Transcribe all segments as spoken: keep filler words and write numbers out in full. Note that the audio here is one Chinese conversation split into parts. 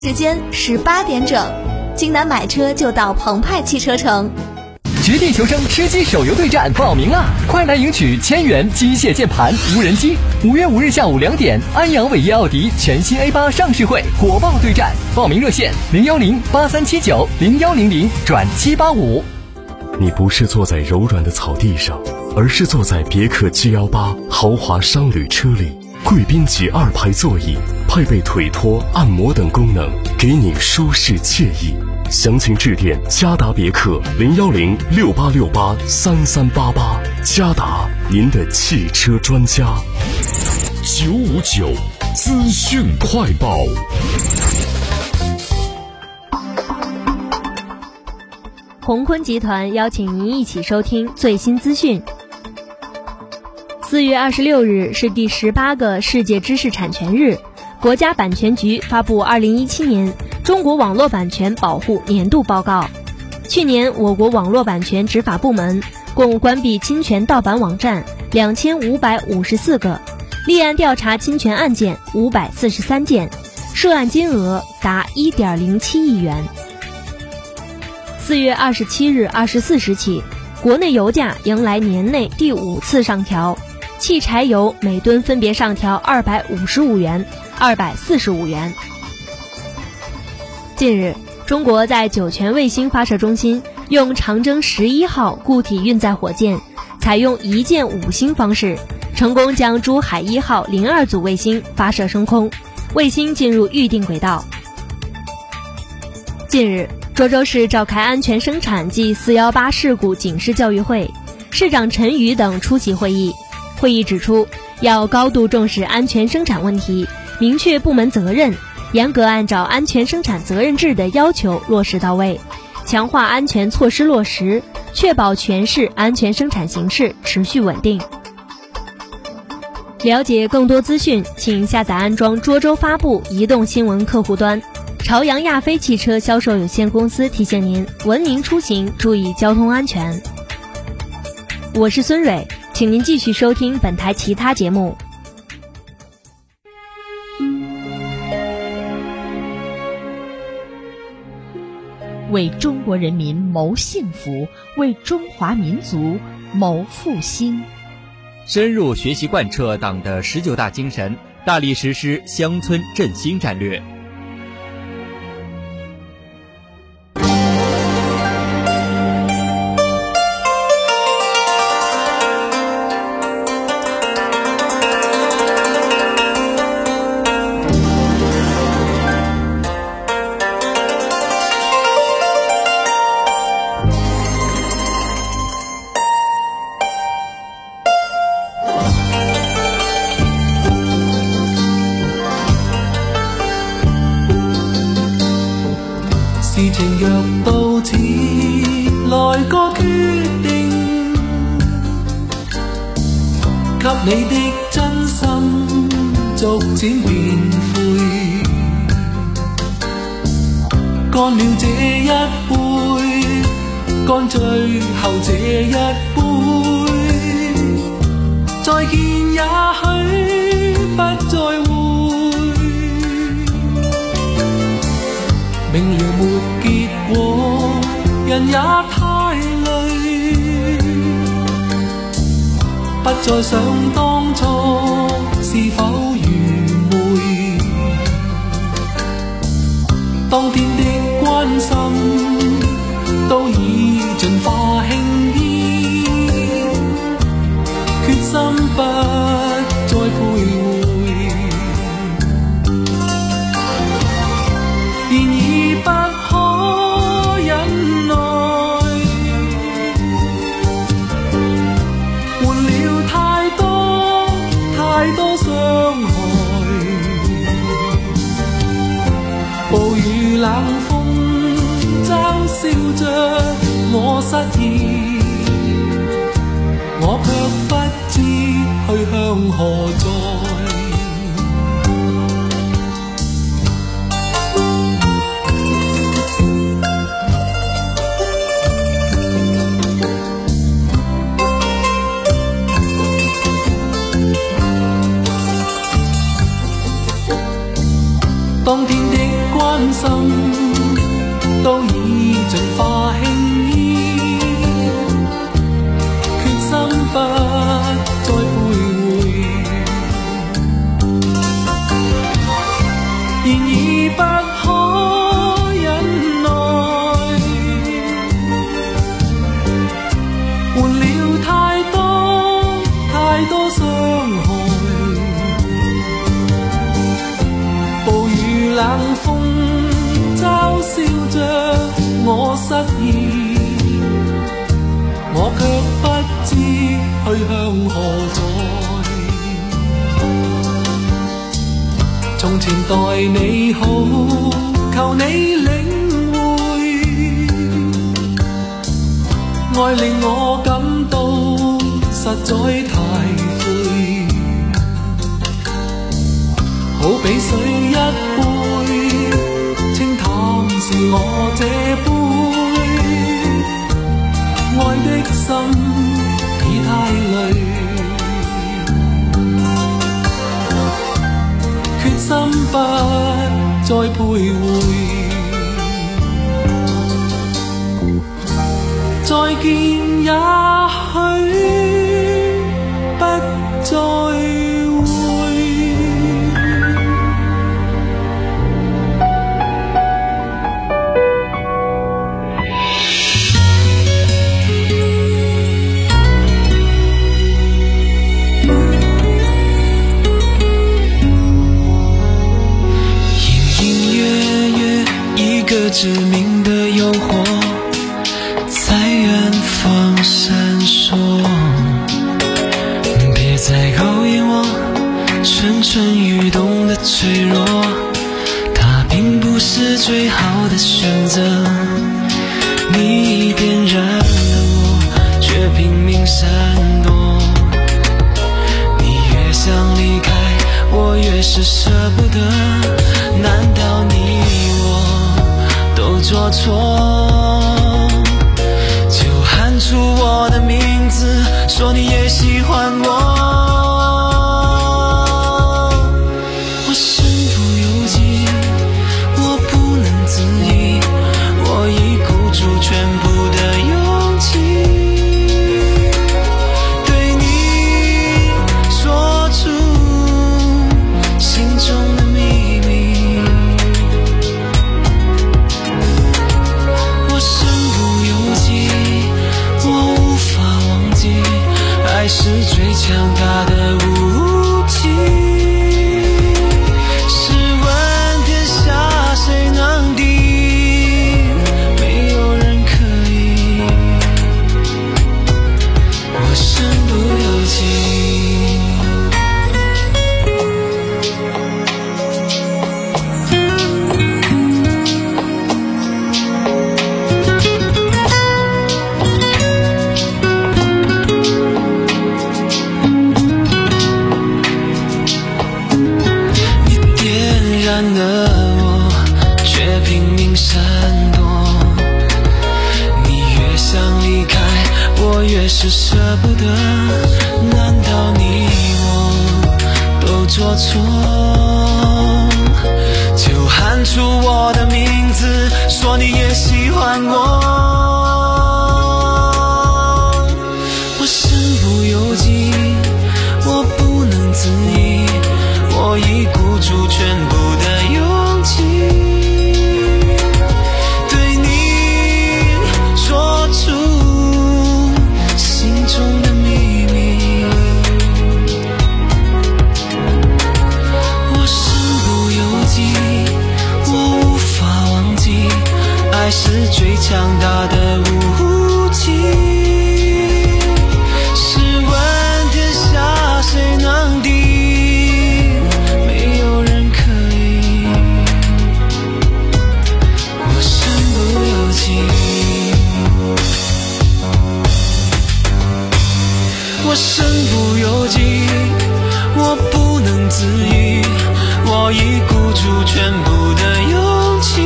时间十八点整，济南买车就到澎湃汽车城。 绝地求生吃鸡手游对战报名啦！快来赢取千元机械键盘无人机。五月五日下午两点，安阳伟业奥迪全新 A 八上市会火爆对战，报名热线零幺零八三七九零幺零零转七八五。 你不是坐在柔软的草地上，而是坐在别克 G 幺八豪华商旅车里，贵宾级二排座椅，配备腿托、按摩等功能，给你舒适惬意。详情致电嘉达别克零幺零六八六八三三八八，嘉达，您的汽车专家。 九五九资讯快报。 鸿坤集团邀请您一起收听最新资讯。四月二十六日是第十八个世界知识产权日，国家版权局发布二零一七年中国网络版权保护年度报告。去年，我国网络版权执法部门共关闭侵权盗版网站两千五百五十四个，立案调查侵权案件五百四十三件，涉案金额达一点零七亿元。四月二十七日二十四时起，国内油价迎来年内第五次上调，汽柴油每吨分别上调二百五十五元、二百四十五元。近日，中国在酒泉卫星发射中心用长征十一号固体运载火箭，采用一箭五星方式，成功将珠海一号零二组卫星发射升空，卫星进入预定轨道。近日，涿州市召开安全生产暨四一八事故警示教育会，市长陈宇等出席会议。会议指出，要高度重视安全生产问题，明确部门责任，严格按照安全生产责任制的要求落实到位，强化安全措施落实，确保全市安全生产形势持续稳定。了解更多资讯，请下载安装涿州发布移动新闻客户端。朝阳亚飞汽车销售有限公司提醒您：文明出行，注意交通安全。我是孙蕊，请您继续收听本台其他节目。 为中国人民谋幸福，为中华民族谋复兴。 深入学习贯彻党的十九大精神，大力实施乡村振兴战略。 事情若到此，來個決定，給你的真心逐漸變灰，乾了這一杯，乾最後這一杯，再見也許不再會。明了沒結果，人也太累，不再想當初是否愚昧，當天的關心都已盡化輕易，決心不再徘徊。然而不可忍耐，換了太多太多傷害，暴雨冷風嘲笑着我失意，我卻不知去向何在。當天的關心不可忍耐，换了太多太多傷害，暴雨冷風嘲笑着我失意，我卻不知去向何在。從前待你好，求你領會，愛令我感到實在太灰，好比水一杯，清淡是我這杯，愛的心已太累，決心不再徘徊，再見也許不再會。 一个致命的诱惑在远方闪烁，别再勾引我蠢蠢欲动的脆弱，它并不是最好的选择。你点燃了我，却拼命闪躲，你越想离开，我越是舍不得。难道你都做错，就喊出我的名字，说你也喜欢我。我身不由己，我不能自已，我已鼓足全部的勇气，对你说出心中的秘密。爱是最强大的武器，试问天下谁能敌？没有人可以，我身不由己。了我，却拼命闪躲，你越想离开，我越是舍不得。难道你我都做错，就喊出我的名字，说你也喜欢我。我身不由己，我不能自已，我已鼓足全部的勇气，对你说出心中的秘密。我身不由己，我无法忘记，爱是最强大的武器。试问天下谁能敌？我身不由己，我不能自已，我已鼓足全部的勇气，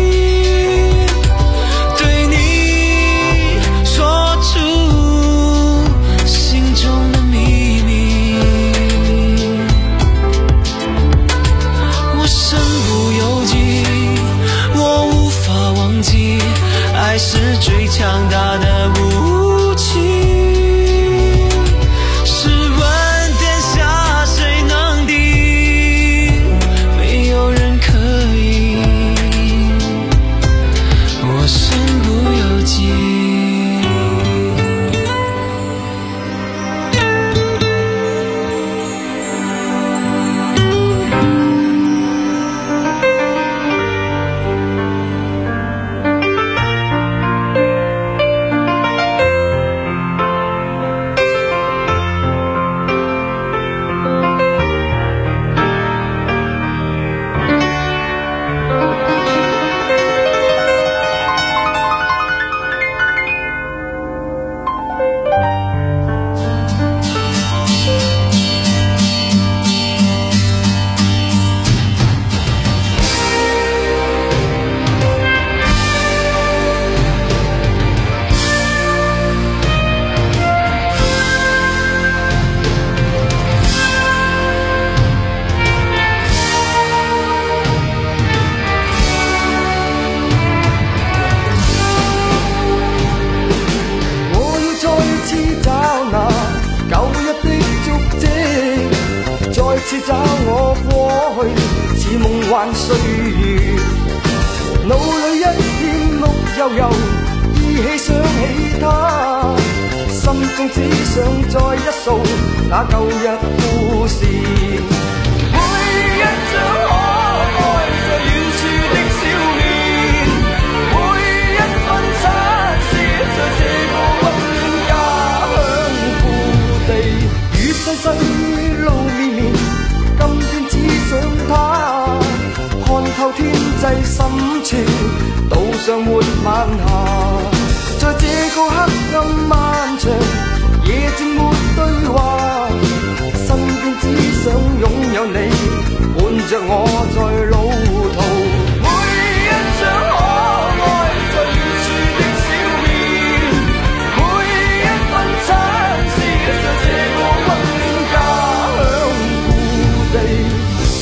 对你说出心中的秘密。我身不由己，我无法忘记，爱是最强大的武器。可處找我過去，似夢幻歲月。腦裏一片綠油油，依稀想起他，心中只想再一掃那舊日故事。每一張可愛在遠處的笑面，每一分親切在這個溫暖家鄉故地。與世世路綿綿，今天只想他看透天際深處，島上沒晚霞。在這個黑暗漫長，夜靜沒對話，身邊只想擁有你，伴着我在路途。每一張可愛在遠處的笑面，每一分親切在這個溫暖家鄉故地。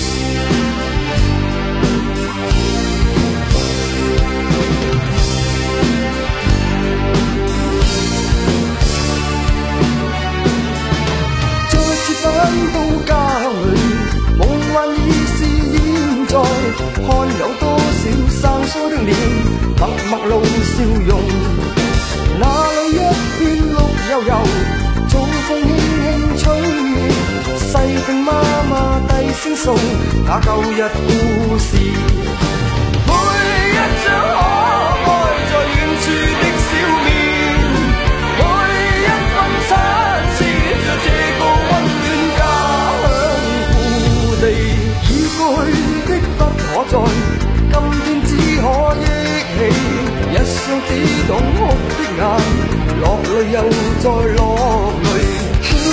返到家鄉裏，夢幻已是現在，看有多少生疏的臉，默默露笑容。那裏一片綠油油，早風輕輕吹，細聽媽媽低聲訴那舊日故事。每一張可愛在遠處的笑面，每一分親切在這個溫已過去的不可再，今天只可憶起一雙只懂哭的眼，落淚又再落淚。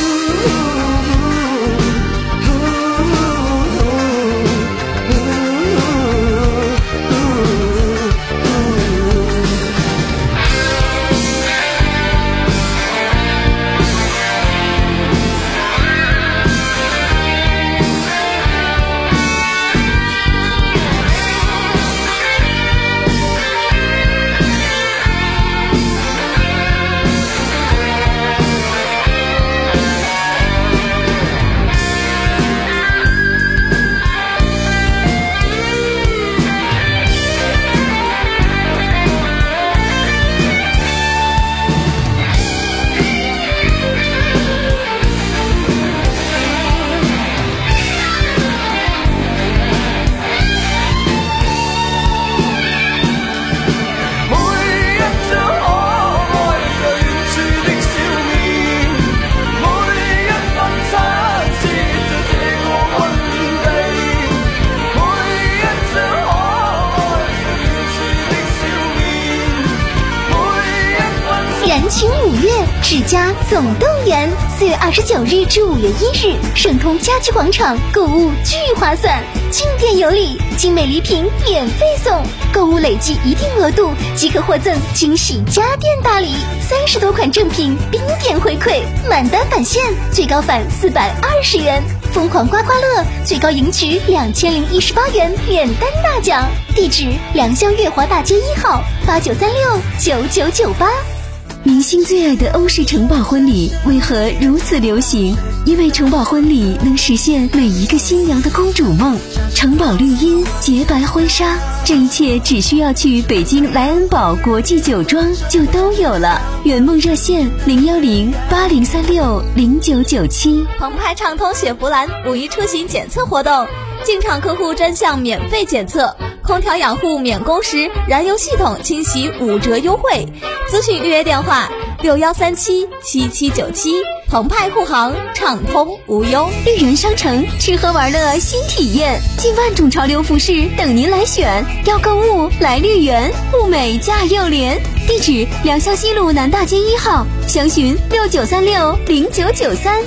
世家总动员，四月二十九日至五月一日，顺通家居广场购物巨划算，进店有礼，精美礼品免费送，购物累计一定额度即可获赠惊喜家电大礼，三十多款正品冰点回馈，满单返现，最高返四百二十元，疯狂刮刮乐最高赢取两千零一十八元免单大奖。地址：良乡月华大街一号，八九三六九九九八。明星最爱的欧式城堡婚礼为何如此流行？因为城堡婚礼能实现每一个新娘的公主梦。城堡绿荫、洁白婚纱，这一切只需要去北京莱恩堡国际酒庄就都有了。圆梦热线零幺零八零三六零九九七。 澎湃畅通雪佛兰五一出行检测活动，进场客户专项免费检测，空调养护免工时，燃油系统清洗五折优惠。咨询预约电话六幺三七七七九七。澎湃护航，畅通无忧。 绿园商城，吃喝玩乐新体验，近万种潮流服饰等您来选。要购物来绿园，物美价又廉。地址：良乡西路南大街一号，详询六九三六零九九三。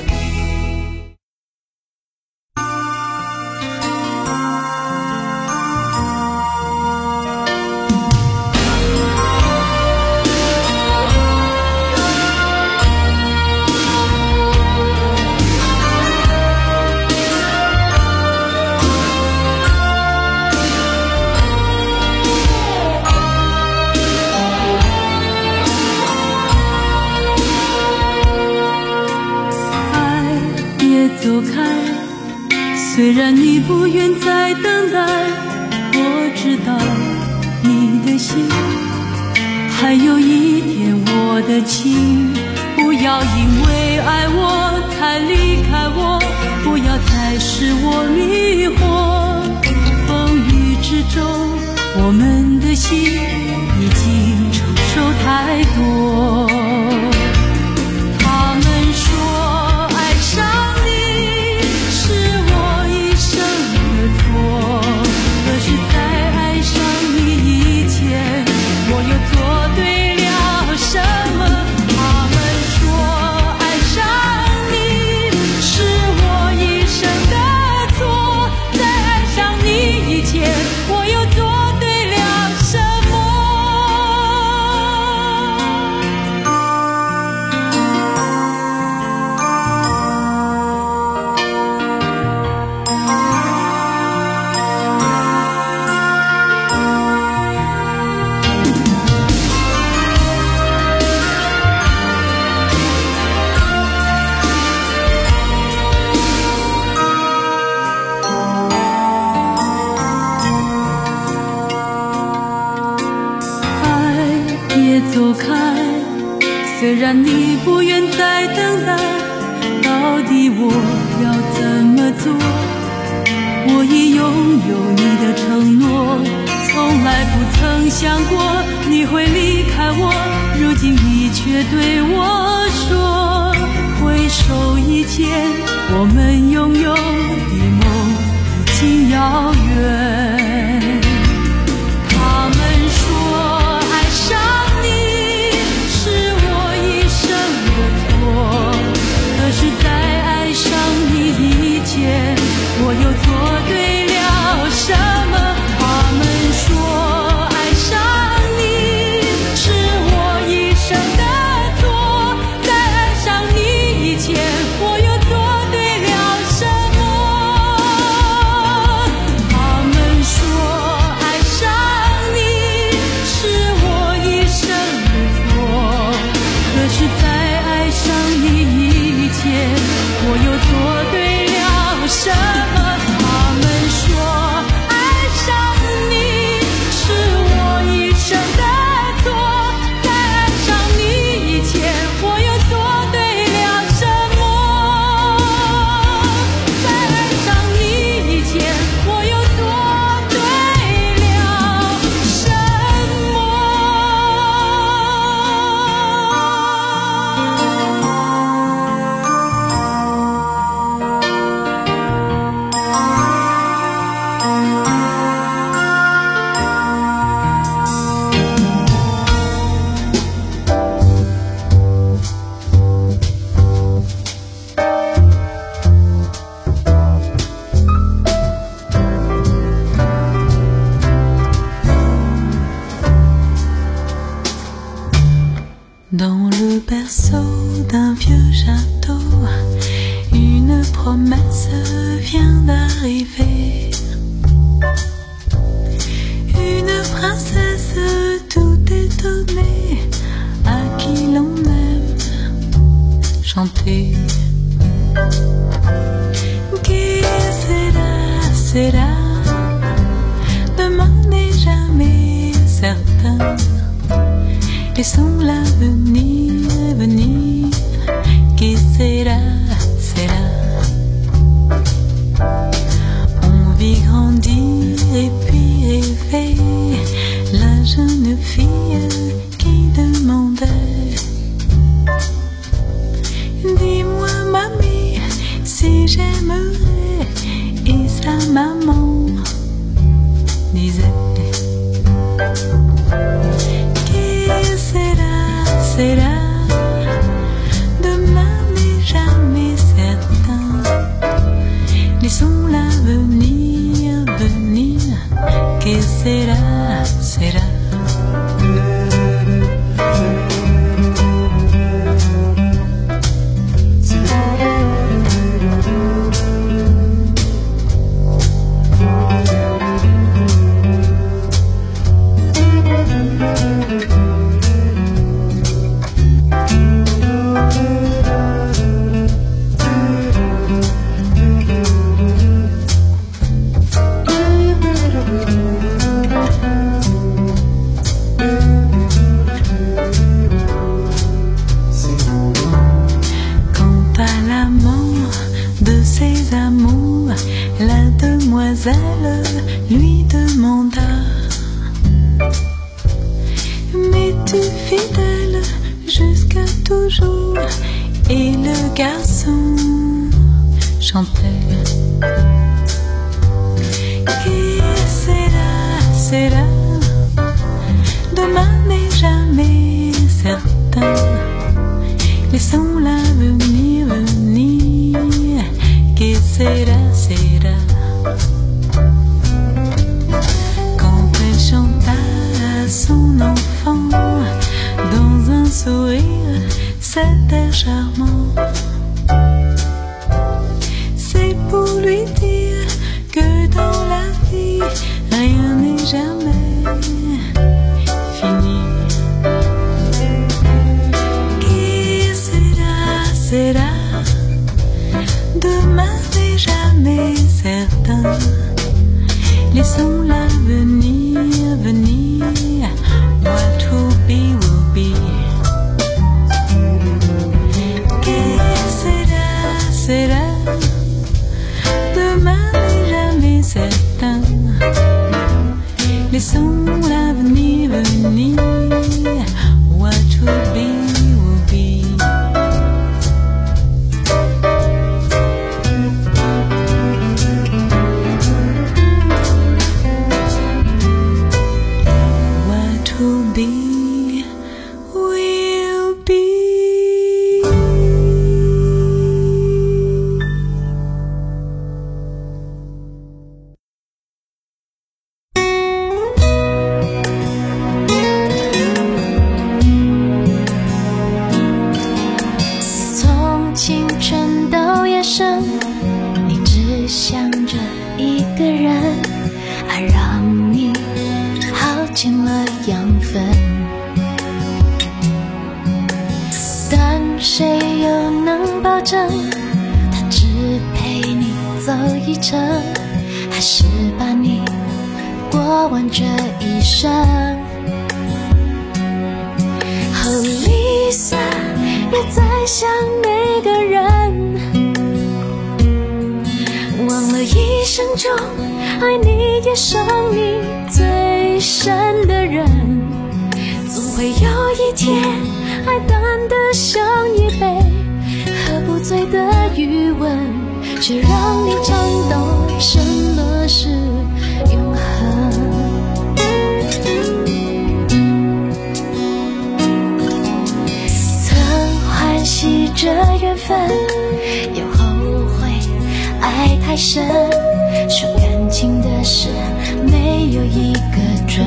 爱然你不愿再等待，我知道你的心还有一点我的情。不要因为爱我才离开我，不要再使我迷惑。风雨之中，我们的心已经承受太多。他们说爱上你是我一生的错，可是在爱上你以前，我又做对了什么？他们说爱上你是我一生的错，在爱上你以前，我又做对了什么？走开，虽然你不愿再等待，到底我要怎么做？我已拥有你的承诺，从来不曾想过你会离开我，如今你却对我说，回首以前我们拥有的梦已经遥远。他们说爱上可是在爱上你以前，我又做对了什么？他们说爱上你是我一生的错，在爱上你以前，我又做对了什么？他们说爱上你是我一生的错，可是在爱上你以前，我又做对了什么？他们说爱上你是我一生的错，在爱上你以前，我又做对了什么？在爱上你以前，我又做对了什么？ Dans le berceau d'un vieux château, une promesse vient d'arriver. Une princesse tout étonnée, à qui l'on aime chanter. Qui sera, sera, demain n'est jamais certain. Laissons l'avenir venir, qui sera, sera. On vit grandir et puis rêver, la jeune fille qui demandait. Dis-moi mamie, si j'aimerais, et sa maman disait. Sera, demain n'est jamais certain. Laissons l'avenir venir, que sera, sera. restes fidèle jusqu'à toujours. Et le garçon chantait. Qui sera, sera, demain n'est jamais certain. Laissons l'avenir venir. Qui sera, sera. Quand elle chanta à son enfant dans un sourire, c'était charmant. C'est pour lui dire que dans la vie, rien n'est jamais fini. Qui sera, sera, demain n'est jamais certain. Laissons l'avenir venir. What will be, will be. Qui sera, sera, demain n'est jamais certain. Laissons l'avenir venir. What will be, will be. What will be, will be. 从青春到夜深，你只想着一个人，爱让你耗尽了养分。但谁又能保证他只陪你走一程，还是把你过完这一生？和Lisa也在想那个人，忘了一生中爱你也伤你最深的人，总会有一天爱淡得像一杯喝不醉的余温，却让你颤抖，什么是永恒？惜这缘分，又后悔爱太深，说感情的事没有一个准。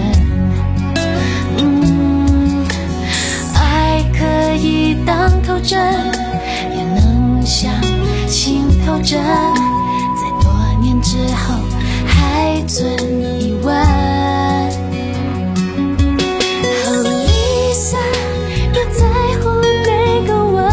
嗯，爱可以当头针，也能像心头针，在多年之后还存疑问。和Lisa也在乎那个吻，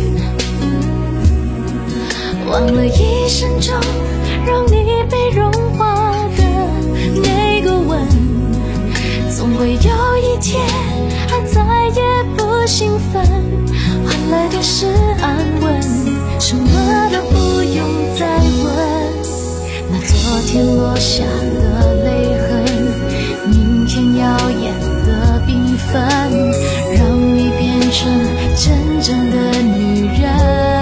忘了一生中让你被融化的那个吻，总会有一天爱再也不兴奋，换来的是安稳，什么都不用再问。那昨天落下的泪痕，明天耀眼的缤纷，让你变成真正的女人。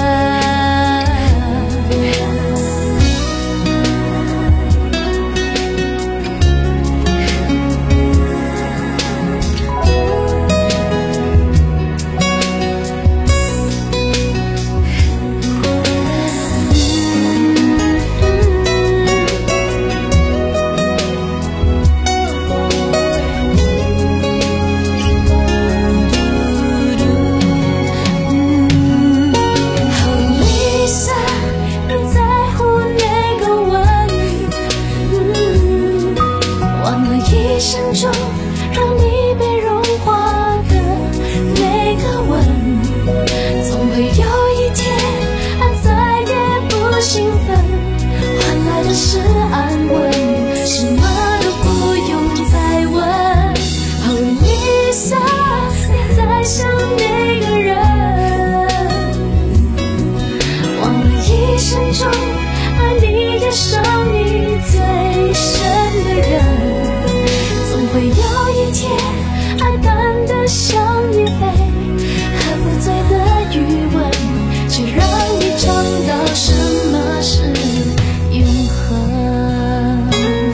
向于飞，喝不醉的余温，却让你尝到什么是永恒。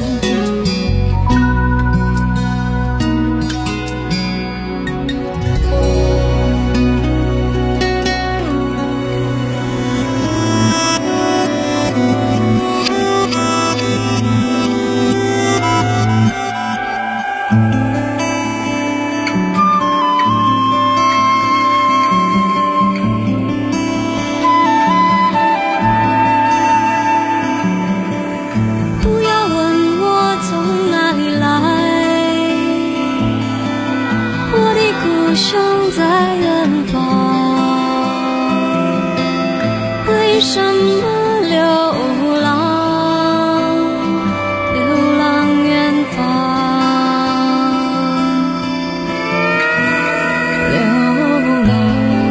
为什么流浪，流浪远方，流浪？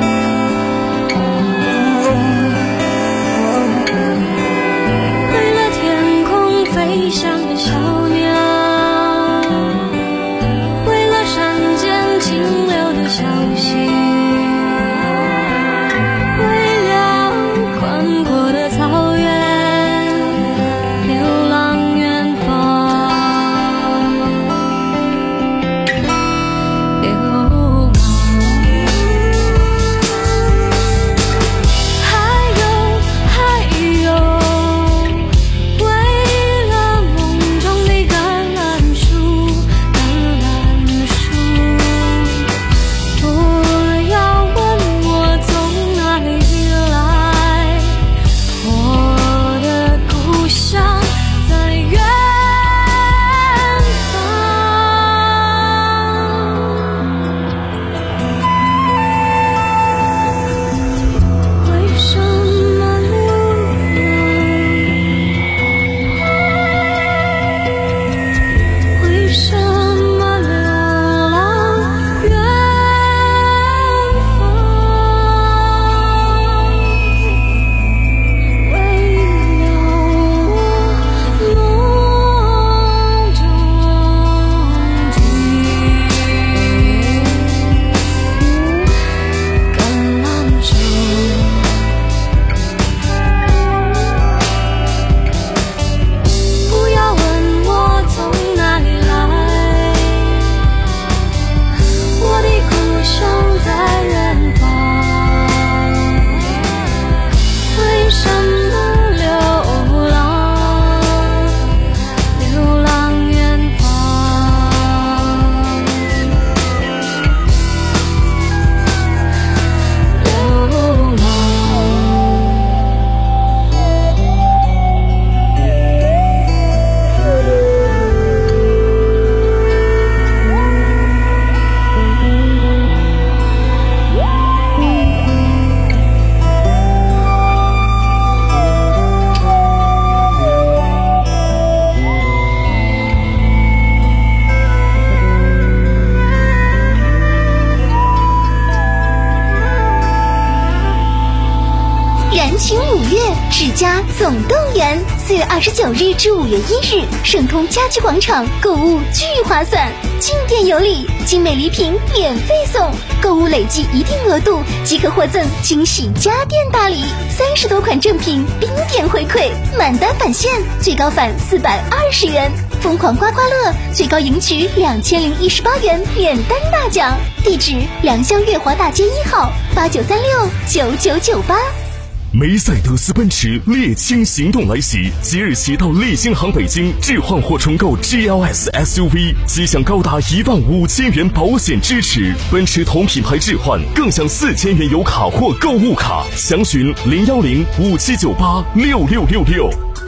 为了天空飞翔的小鸟，为了山间清流的小溪。 世家总动员，四月二十九日至五月一日，盛通家居广场购物巨划算，进店有礼，精美礼品免费送，购物累计一定额度即可获赠惊喜家电大礼，三十多款正品冰点回馈，满单返现最高返四百二十元，疯狂刮刮乐最高赢取两千零一十八元免单大奖。地址：良乡月华大街一号，八九三六九九九八。 梅赛德斯奔驰猎青行动来袭，即日起到立新行北京置换或重购 G L S S U V， 即享高达一万五千元保险支持。奔驰同品牌置换更享四千元油卡或购物卡。详询零幺零五七九八六六六六。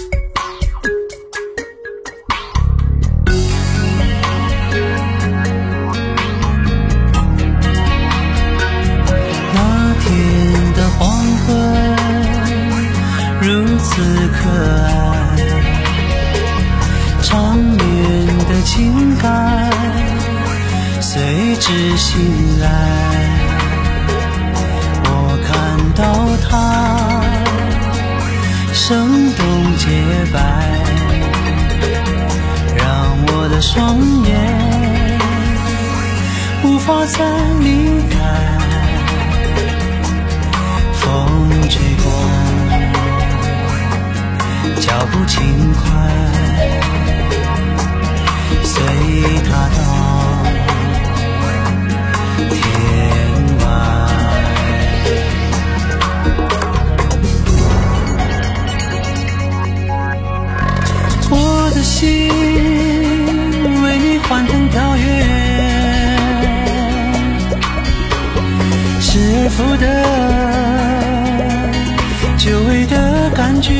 那天的黄昏。如此可爱，长眠的情感随之醒来。我看到它生动洁白，让我的双眼无法再离开。风吹过，脚步轻快，随它到天外。我的心为你欢腾跳跃，失而复得，久违的感觉，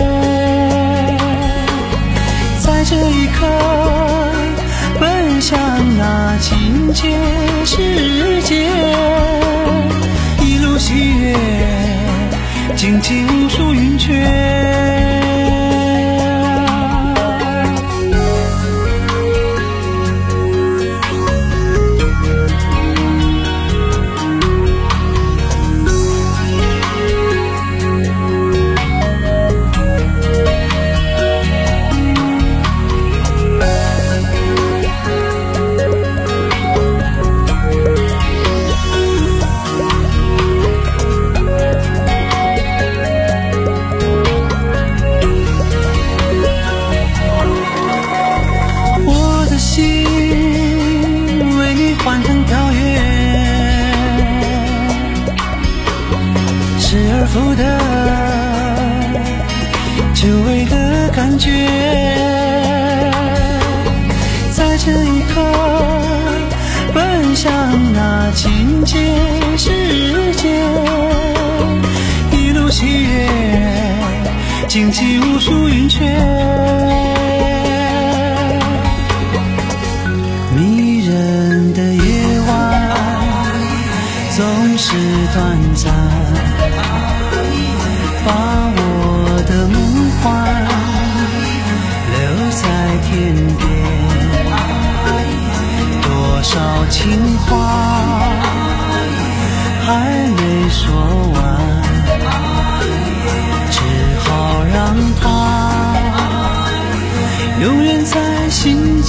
在这一刻奔向那境界世界，一路喜悦，荆棘无数云雀。复的久违的感觉，在这一刻奔向那境界世界，一路喜悦，荆棘无数云雀。迷人的夜晚总是短暂，把我的梦幻留在天边，多少情话还没说完，只好让它永远在心间。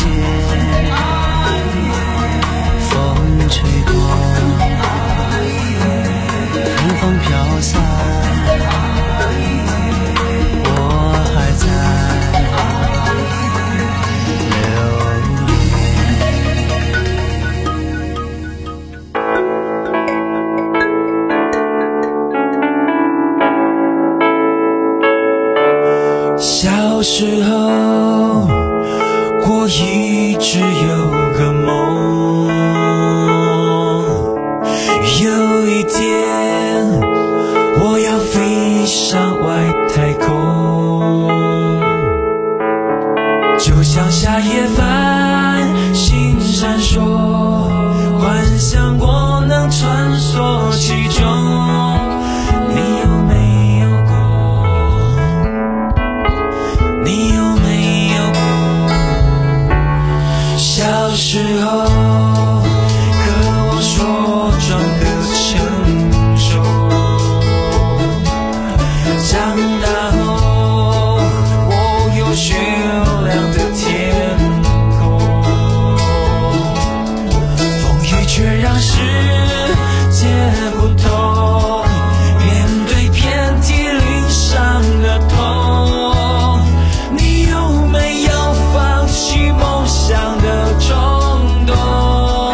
风吹过，寒风飘散， 小时候我一直有个梦，有一天我要飞上外太空，就像夏夜繁星闪烁，幻想我能穿梭其中。你有没有过？你有没有过？小时候渴望茁壮的成熟，长大后我有雪亮的天空，风雨却让世界不同，面对遍体鳞伤的痛，你有没有放弃梦想的冲动？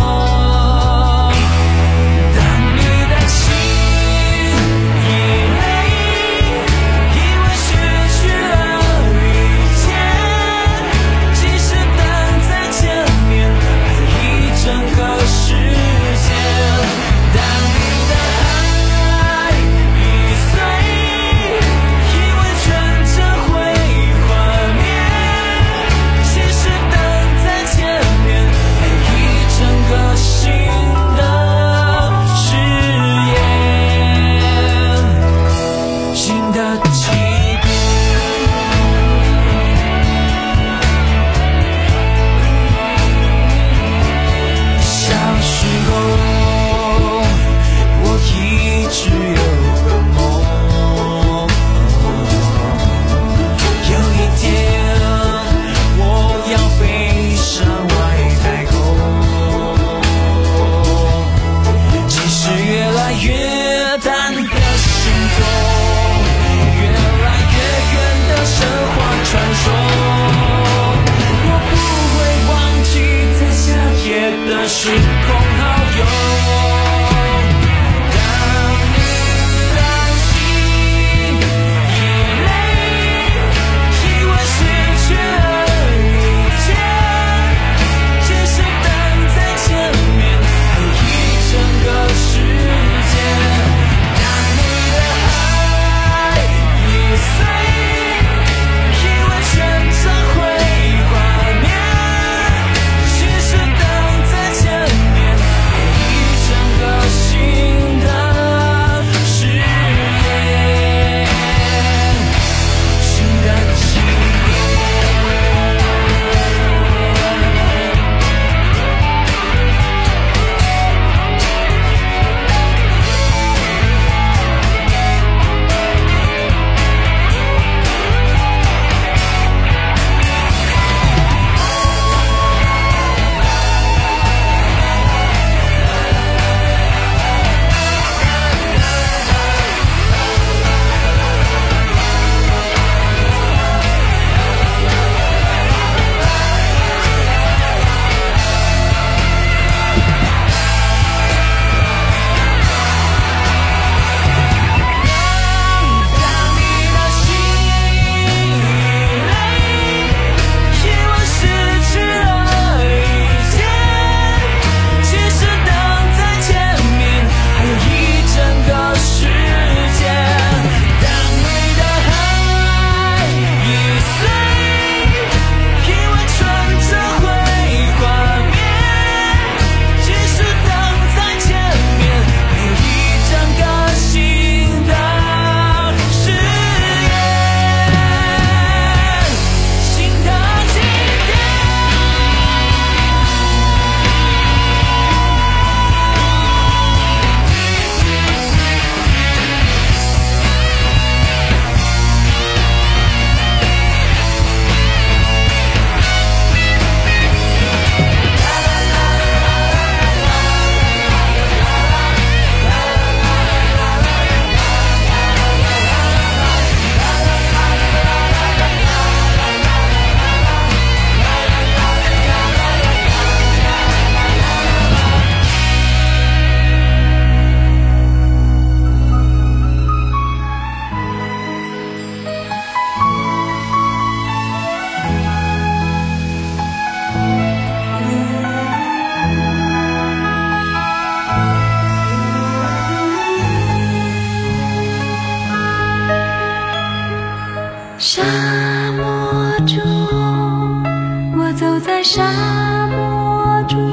沙漠中，我走在沙漠中，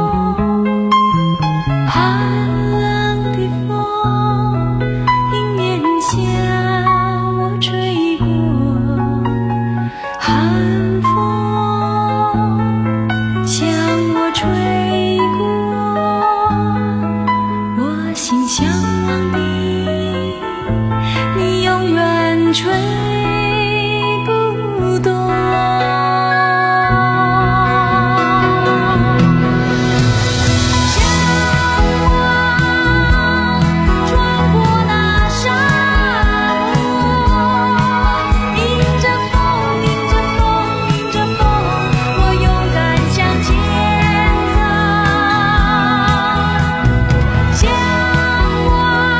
寒冷的风迎面向我吹过，寒风向我吹过，我心向往你，你永远吹向往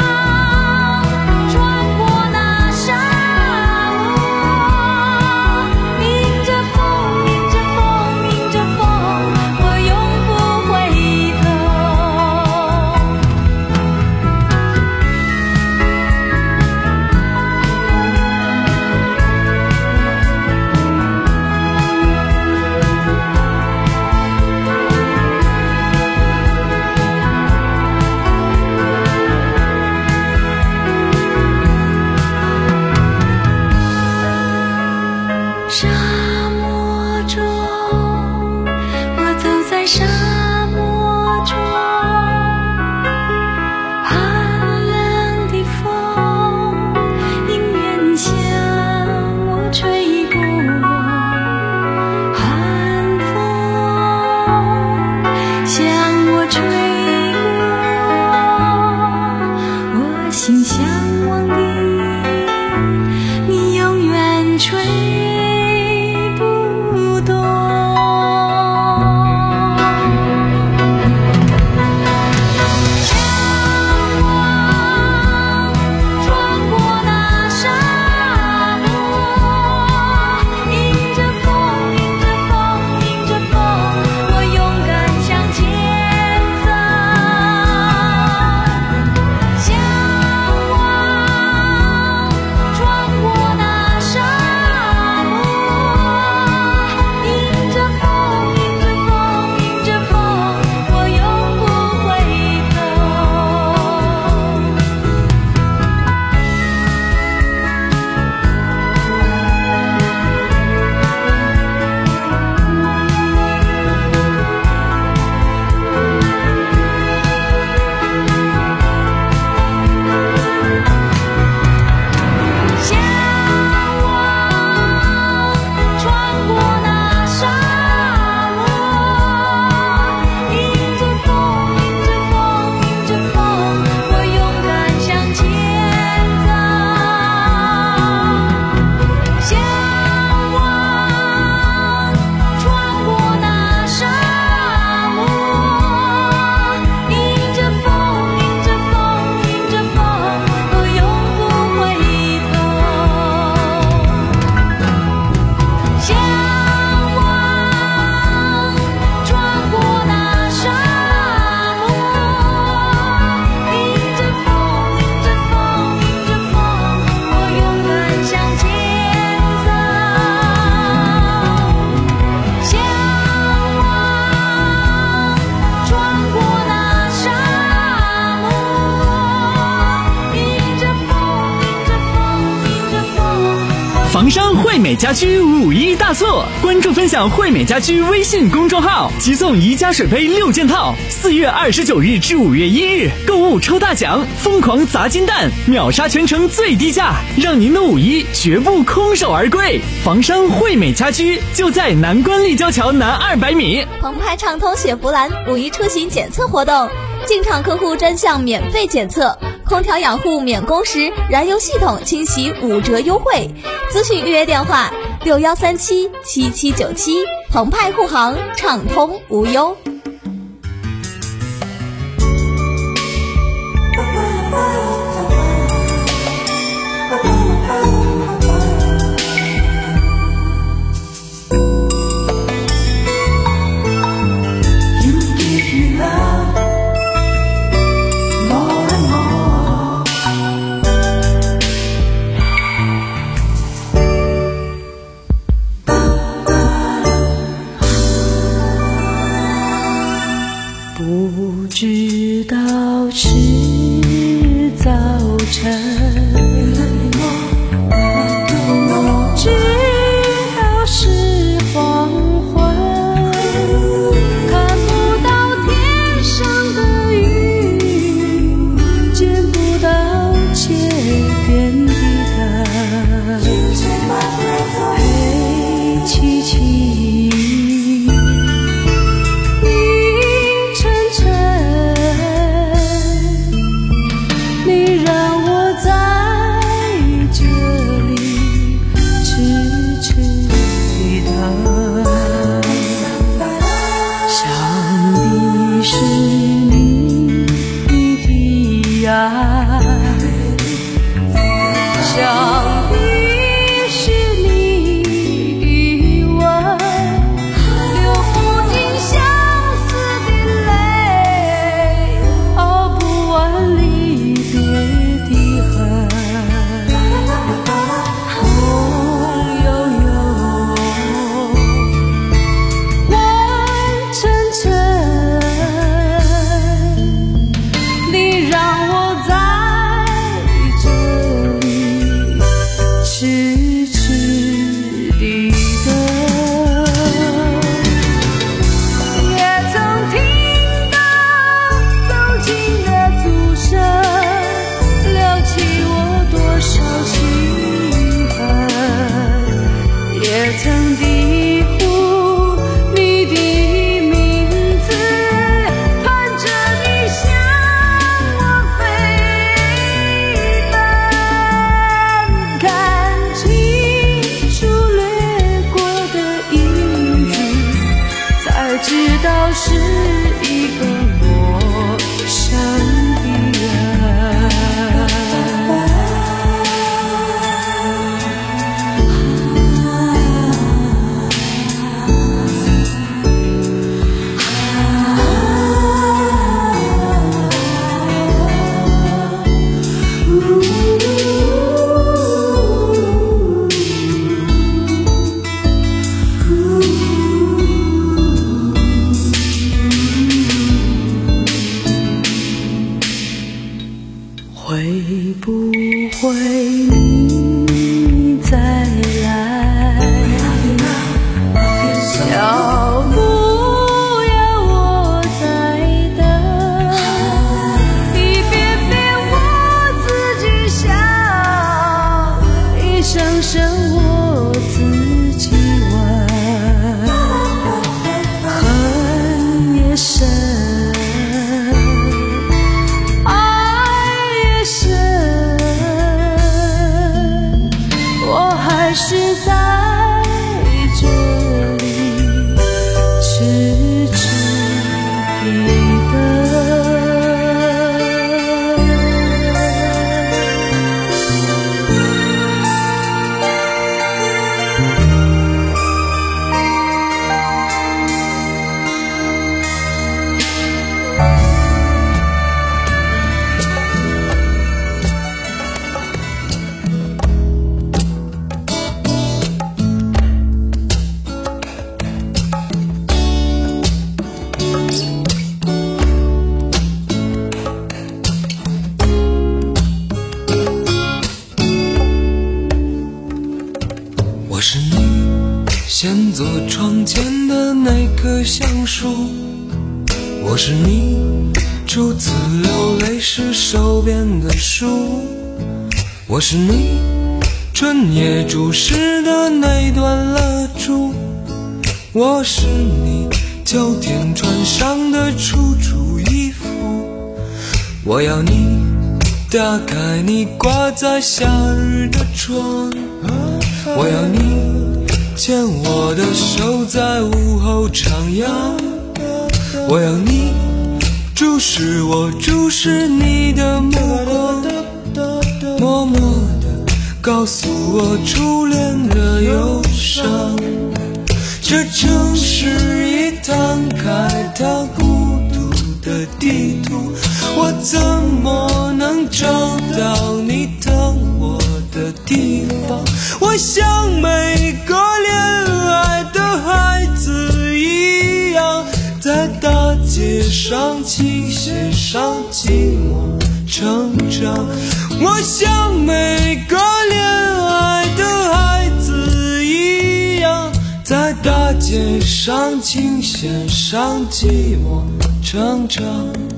房山惠美家居五一大促，关注分享惠美家居微信公众号，即送宜家水杯六件套。四月二十九日至五月一日，购物抽大奖，疯狂砸金蛋，秒杀全城最低价，让您的五一绝不空手而归。房山惠美家居就在南关立交桥南二百米。 澎湃畅通雪佛兰五一出行检测活动，进场客户专项免费检测，空调养护免工时，燃油系统清洗五折优惠。咨询预约电话六幺三七七七九七，澎湃护航，畅通无忧。 不知道是早晨，知道是黄昏，看不到天上的云，见不到街边的灯，黑漆漆爱也深。 先坐窗前的那棵橡树，我是你初次流泪时手边的书，我是你春夜注视的那段蜡烛，我是你秋天穿上的楚楚衣服，我要你打开你挂在夏日的窗，我要你牵我的手在午后徜徉，我要你注视我注视你的目光，默默地告诉我初恋的忧伤。这城市已摊开它孤独的地图，我怎么能找到你等我的地方？我像每个恋爱的孩子一样，在大街上倾斜上寂寞成长。我像每个恋爱的孩子一样，在大街上倾斜上寂寞成长。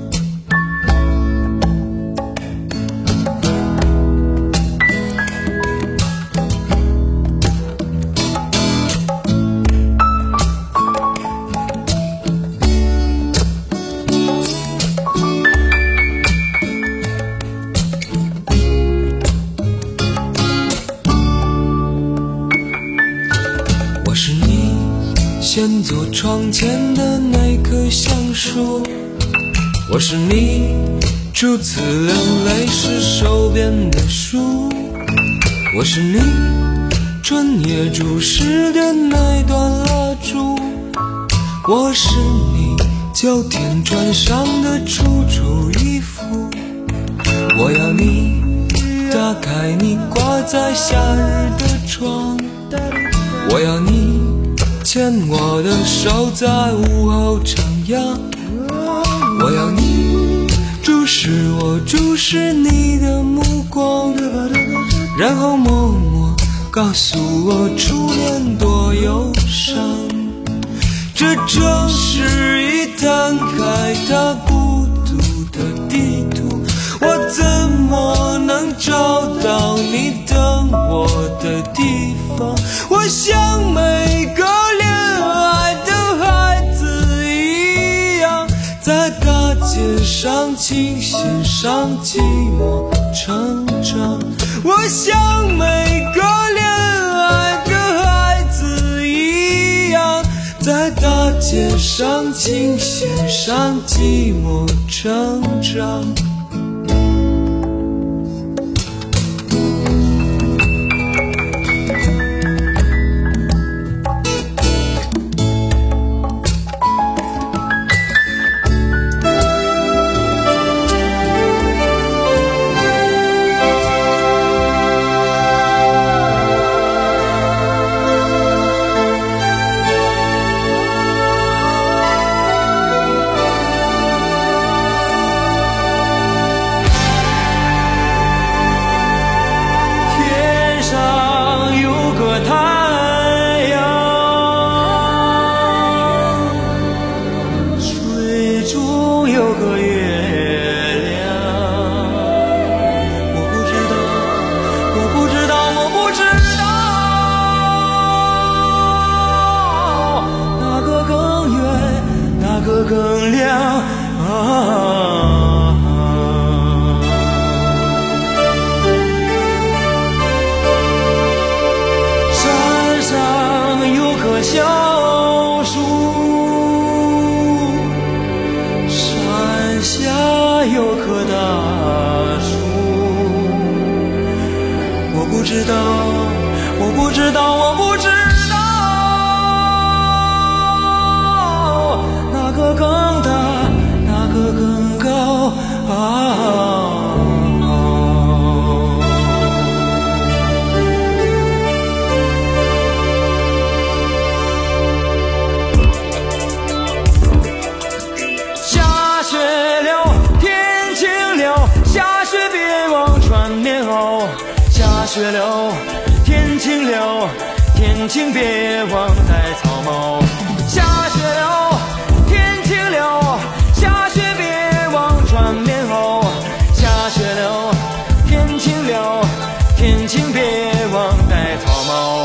先坐窗前的那棵橡树，我是你初次流泪时手边的书，我是你春夜注视的那段蜡烛，我是你秋天穿上的楚楚衣服，我要你打开你挂在夏日的窗，我要你牵我的手在午后徜徉，我要你注视我注视你的目光，然后默默告诉我初恋多忧伤。这城市已摊开它孤独的地图，我怎么能找到你等我的地方？我像每个街上倾斜上寂寞成长，我像每个恋爱的孩子一样，在大街上倾斜上寂寞成长。 更亮啊！山上有棵小树，山下有棵大树。我不知道，我不知道，我不知道。哪个更大，哪个更高啊？下雪了，天晴了，下雪别忘穿棉袄。下雪了，天晴了，天天晴别忘带草帽。下雪了，天晴了，下雪别忘穿棉袄。下雪了，天晴了，天晴别忘带草帽。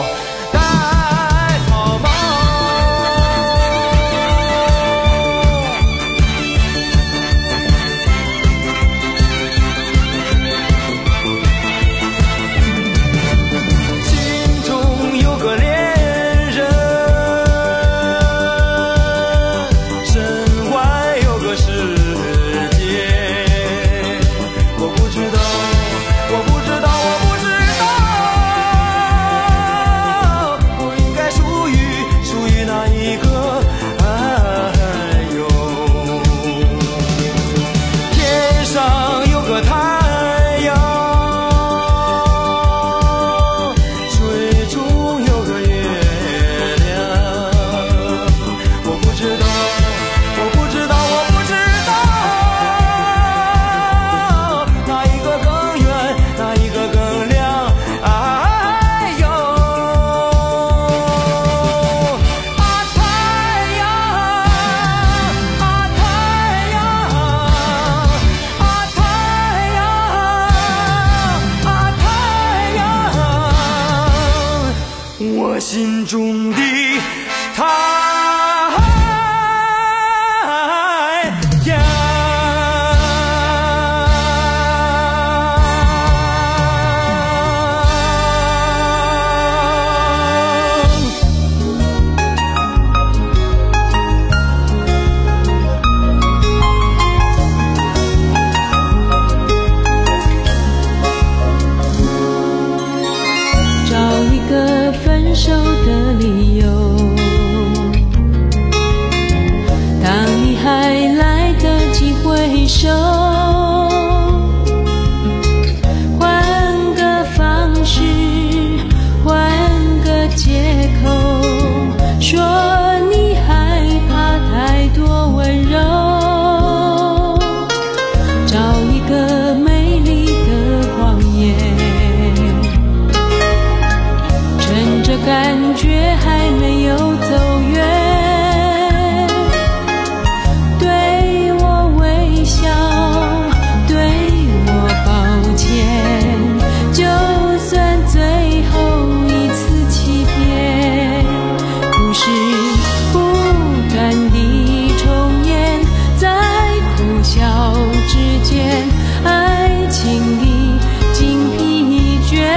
我心中的太阳。 找一个分手的理由，当你还来得及回首，换个方式，换个借口，说你害怕太多温柔，找一个美丽的谎言，感觉还没有走远，对我微笑，对我抱歉，就算最后一次欺骗，故事不断地重演，在苦笑之间，爱情已经疲倦。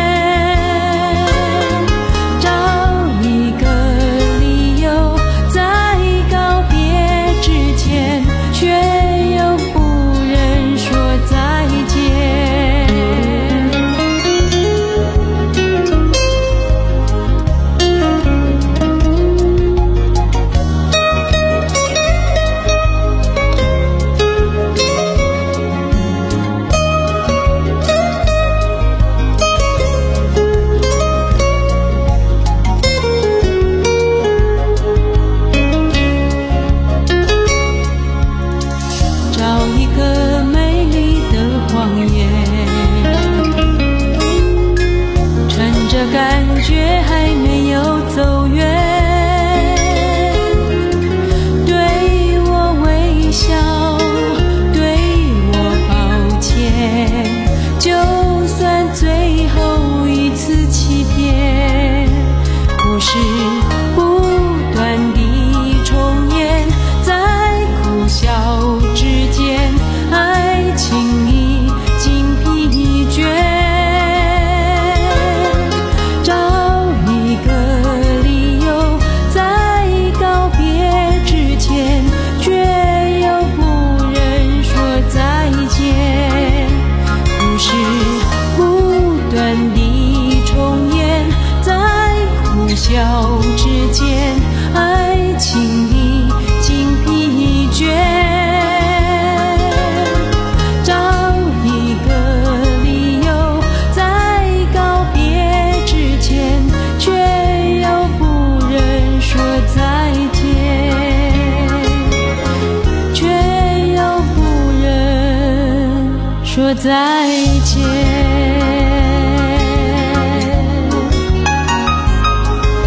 感觉还没有走远，对我微笑，对我抱歉，就算最后一次欺骗，故事不断地重演，在苦笑之间，爱情已经疲倦。笑之间，爱情已经疲倦，找一个理由，在告别之前，却又不忍说再见，却又不忍说再见。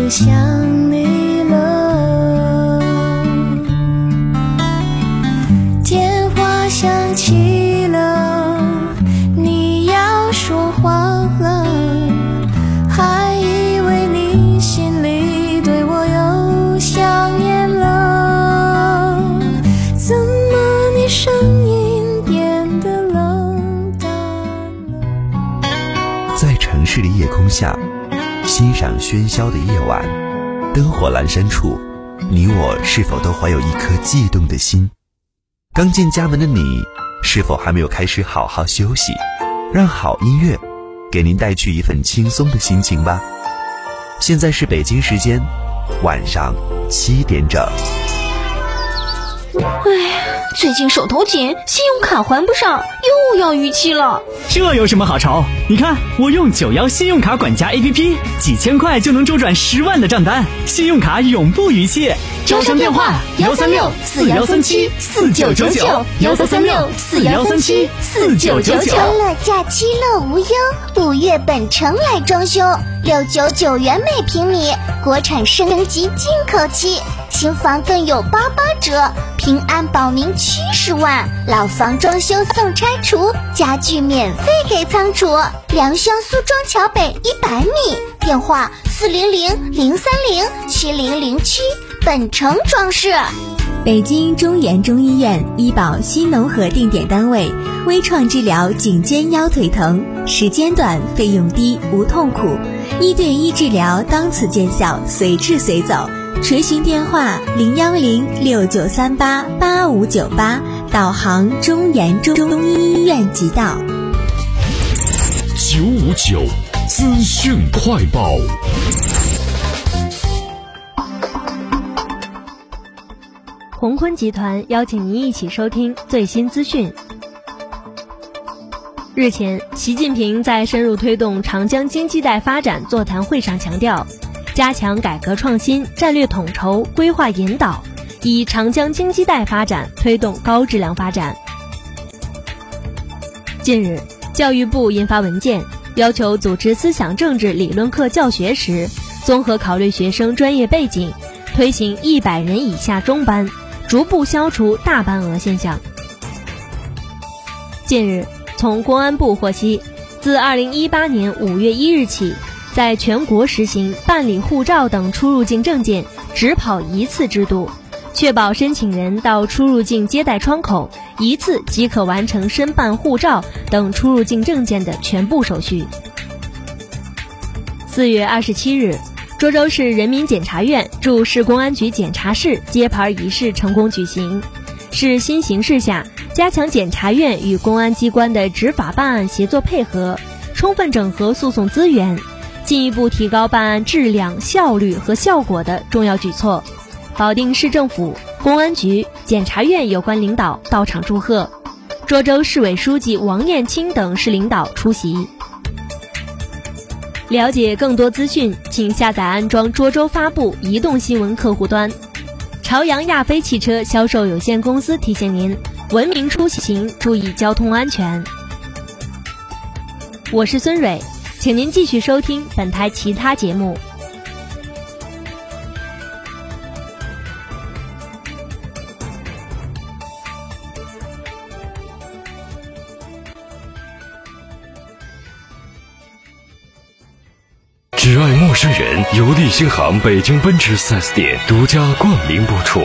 想你了。电话响起了，你要说话了，还以为你心里对我有想念了，怎么你声音变得冷淡了？ 在城市的夜空下，欣赏喧嚣的夜晚，灯火阑珊处，你我是否都怀有一颗悸动的心？刚进家门的你，是否还没有开始好好休息？让好音乐给您带去一份轻松的心情吧。现在是北京时间晚上七点整。 哎，最近手头紧，信用卡还不上，又要逾期了。 这有什么好愁？你看我用九幺信用卡管家 A P P， 几千块就能周转十万的账单，信用卡永不逾期。 招商电话幺三六四幺三七四九九九幺三三六四幺三七四九九九。 欢乐假期乐无忧，五月本城来装修，六九九元每平米，国产升级进口漆，新房更有八八折，平安保民七十万，老房装修送拆除，家具免费给仓储。良乡苏庄桥北一百米，电话四零零零三零七零零七。本城装饰。 北京中研中医院医保新农合定点单位，微创治疗颈肩腰腿疼，时间短，费用低，无痛苦，一对一治疗当此见效，随治随走。垂询电话零幺零六九三八八五九八，导航中研中中医院即到。 九五九资讯快报。 鸿坤集团邀请您一起收听最新资讯。日前，习近平在深入推动长江经济带发展座谈会上强调，加强改革创新、战略统筹、规划引导，以长江经济带发展推动高质量发展。近日，教育部印发文件，要求组织思想政治理论课教学时，综合考虑学生专业背景，推行一百人以下中班，逐步消除大班额现象。近日，从公安部获悉，自二零一八年五月一日起，在全国实行办理护照等出入境证件只跑一次制度，确保申请人到出入境接待窗口一次即可完成申办护照等出入境证件的全部手续。四月二十七日，涿州市人民检察院驻市公安局检察室揭牌仪式成功举行，是新形势下加强检察院与公安机关的执法办案协作配合，充分整合诉讼资源，进一步提高办案质量、效率和效果的重要举措。保定市政府、公安局、检察院有关领导到场祝贺，涿州市委书记王艳青等市领导出席。了解更多资讯，请下载安装涿州发布移动新闻客户端。朝阳亚飞汽车销售有限公司提醒您，文明出行，注意交通安全。我是孙蕊，请您继续收听本台其他节目。 只爱陌生人由利星行北京奔驰 四 S 店独家冠名播出。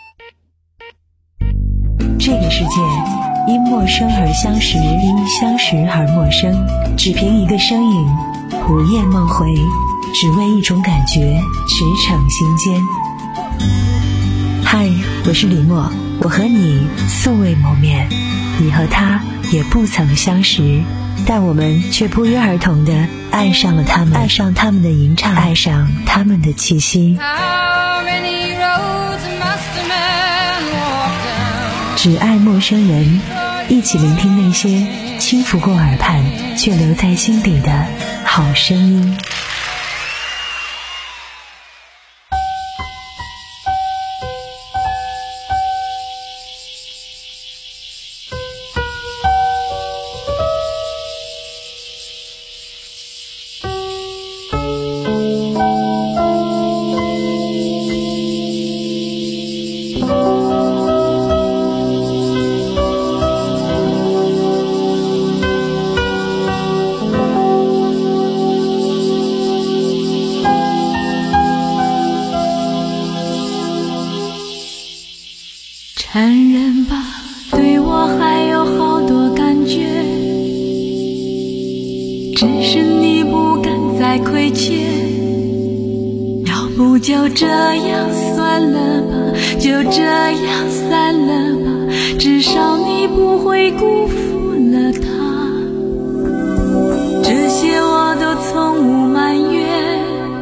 这个世界因陌生而相识，因相识而陌生，只凭一个身影，午夜梦回，只为一种感觉，驰骋心间。嗨，我是李默，我和你素未谋面，你和他也不曾相识，但我们却不约而同地爱上了他们，爱上他们的吟唱，爱上他们的气息。只爱陌生人，一起聆听那些轻拂过耳畔却留在心底的好声音。 承认吧，对我还有好多感觉，只是你不敢再亏欠。要不就这样算了吧，就这样散了吧，至少你不会辜负了他。这些我都从无埋怨，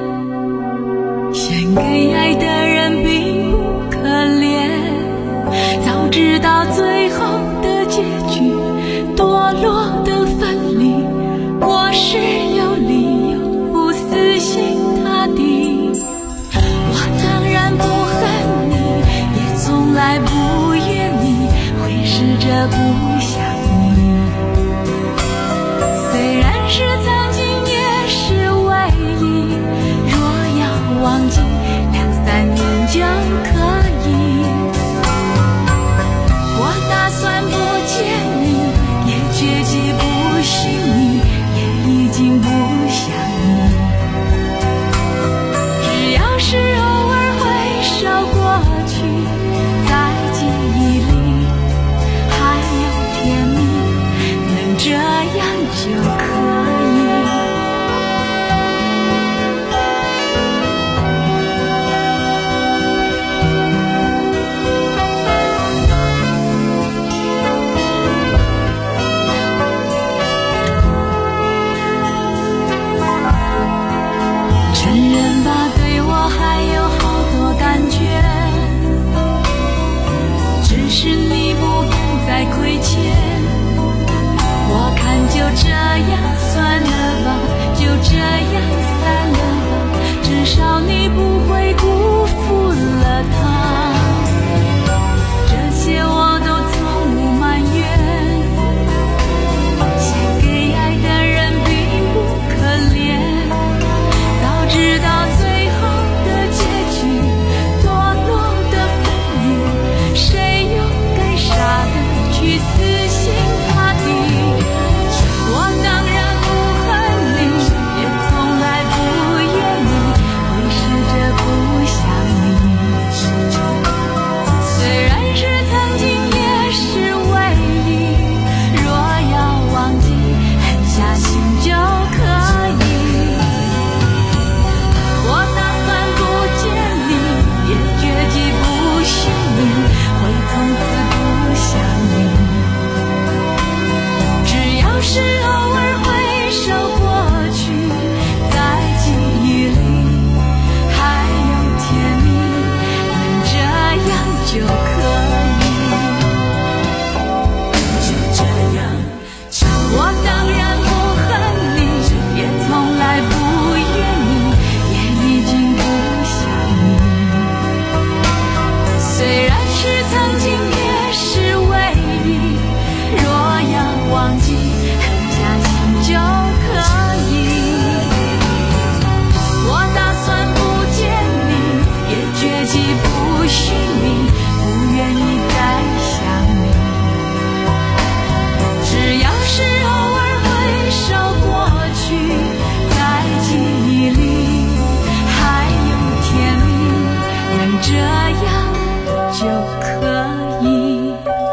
献给爱的人并不可怜。早知道最后的结局，堕落的分离，我是有理由不死心塌地。我当然不恨你，也从来不怨你，会试着不想你。虽然是曾经也是唯一，若要忘记两三年就可以。我打算不见你，也决计不许你，也已经不想你。只要是偶尔回首过去，在记忆里还有甜蜜，能这样就可以。亏欠，我看就这样算了吧，就这样散了吧，至少你不会辜负了他。这些我都从无埋怨，献给爱的人并不可怜。早知道最后的结局，堕落的分离，谁又该傻的去死心塌地。我当然不恨你，也从来不怨你，会试着不想你。虽然是曾经也是唯一，若要忘记狠下心就可以。我打算不见你，也决计不许你，会从此不想你。只要是偶尔回首过去，在记忆里还有甜蜜，能这样就可以。就这样，我当然不恨你，也从来不怨你，也已经不想你。虽然是曾经也是唯一，若要忘记狠下心就可以。我打算不见你，也决计不许你，不愿意再想你。只要是偶尔回首过去，在记忆里还有甜蜜，能这样就可以。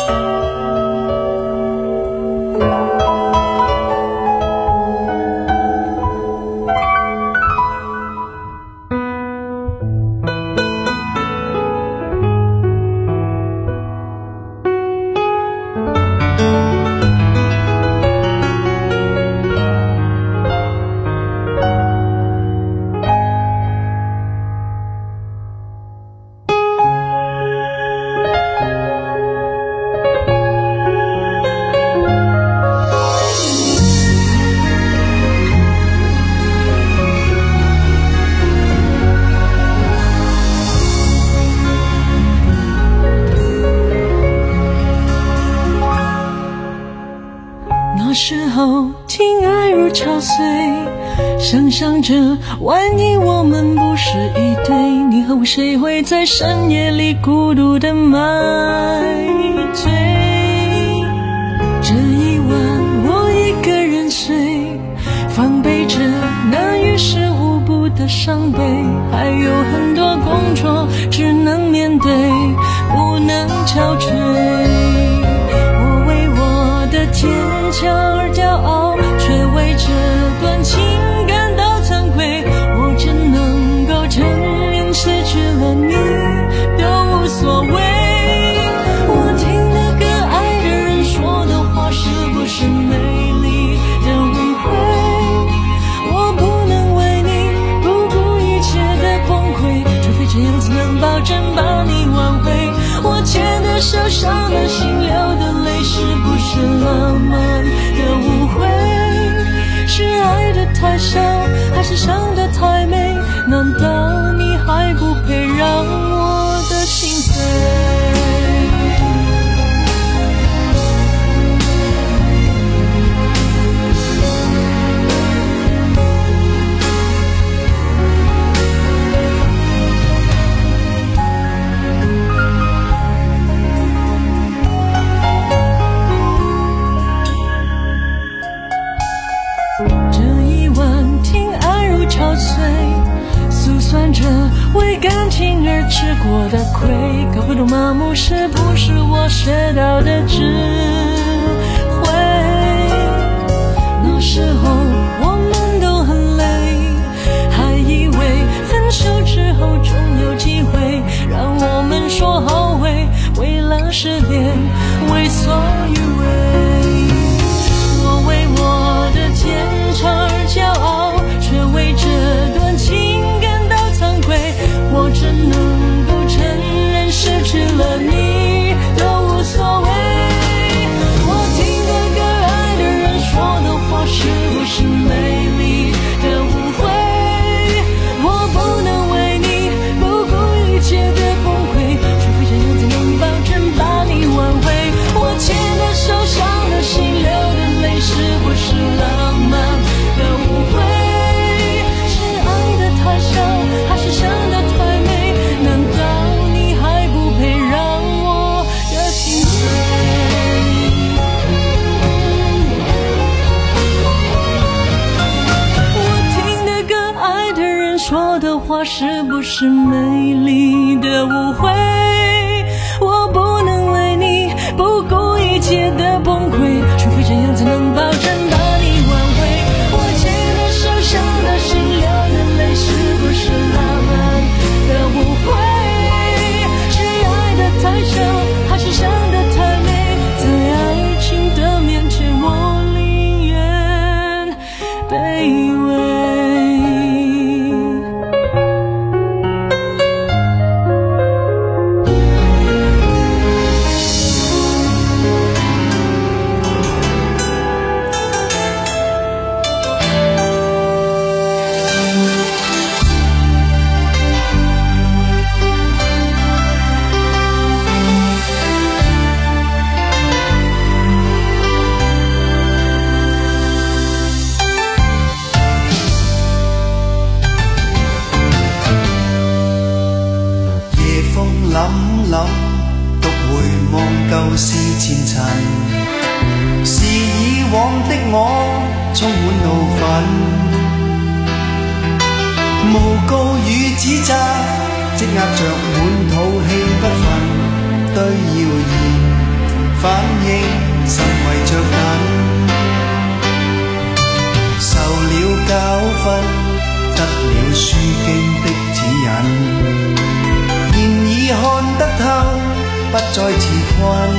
那时候情爱如潮水，想象着万一我们不是一对，你和我谁会在深夜里孤独的买醉。这一晚我一个人睡，防备着那于事无补的伤悲，还有很多工作只能面对，不能能憔悴。我为我的坚强而骄傲，却为这段情感到惭愧。我真能够承认失去了你都无所谓。我听那个爱的人说的话，是不是美丽的误会？我不能为你不顾一切的崩溃，除非这样子能保证把你挽回。我牵的手，伤的心，流的泪，是不是浪漫的误会？是爱的太少，还是伤的太美？难道你还不配让我的心碎？为感情而吃过的亏，搞不懂麻木是不是我学到的智慧。那时候我们都很累，还以为分手之后总有机会，让我们说后悔，为了失恋为所欲为。我为我的坚强而骄傲，却为这段情感到惭愧。我真能够承认失去了你都无所谓。我听那个爱的人说的话，是不是美丽的误会？我不能为你不顾一切的崩溃，除非这样才能保证把你挽回。我牵的手，伤的心，流的泪，是不是浪漫的误会？是爱的太少，还是伤的太美？难道你还不配让我的心碎？我听那个爱的人说的话，是不是美丽的误会？我不能为你不顾一切的崩溃，除非这样才能保证把你挽回。我牵的手，伤的心，流的泪，是不是浪漫的误会？是爱的太少，还是伤的太美？在爱情的面前，我宁愿卑微。 諗，獨回望舊事前塵，是以往的我充滿怒憤，誣告與指責，積壓着滿肚氣不忿，對謠言反應甚為着緊，受了教訓，得了書經的指引。現已看得透，不再自困，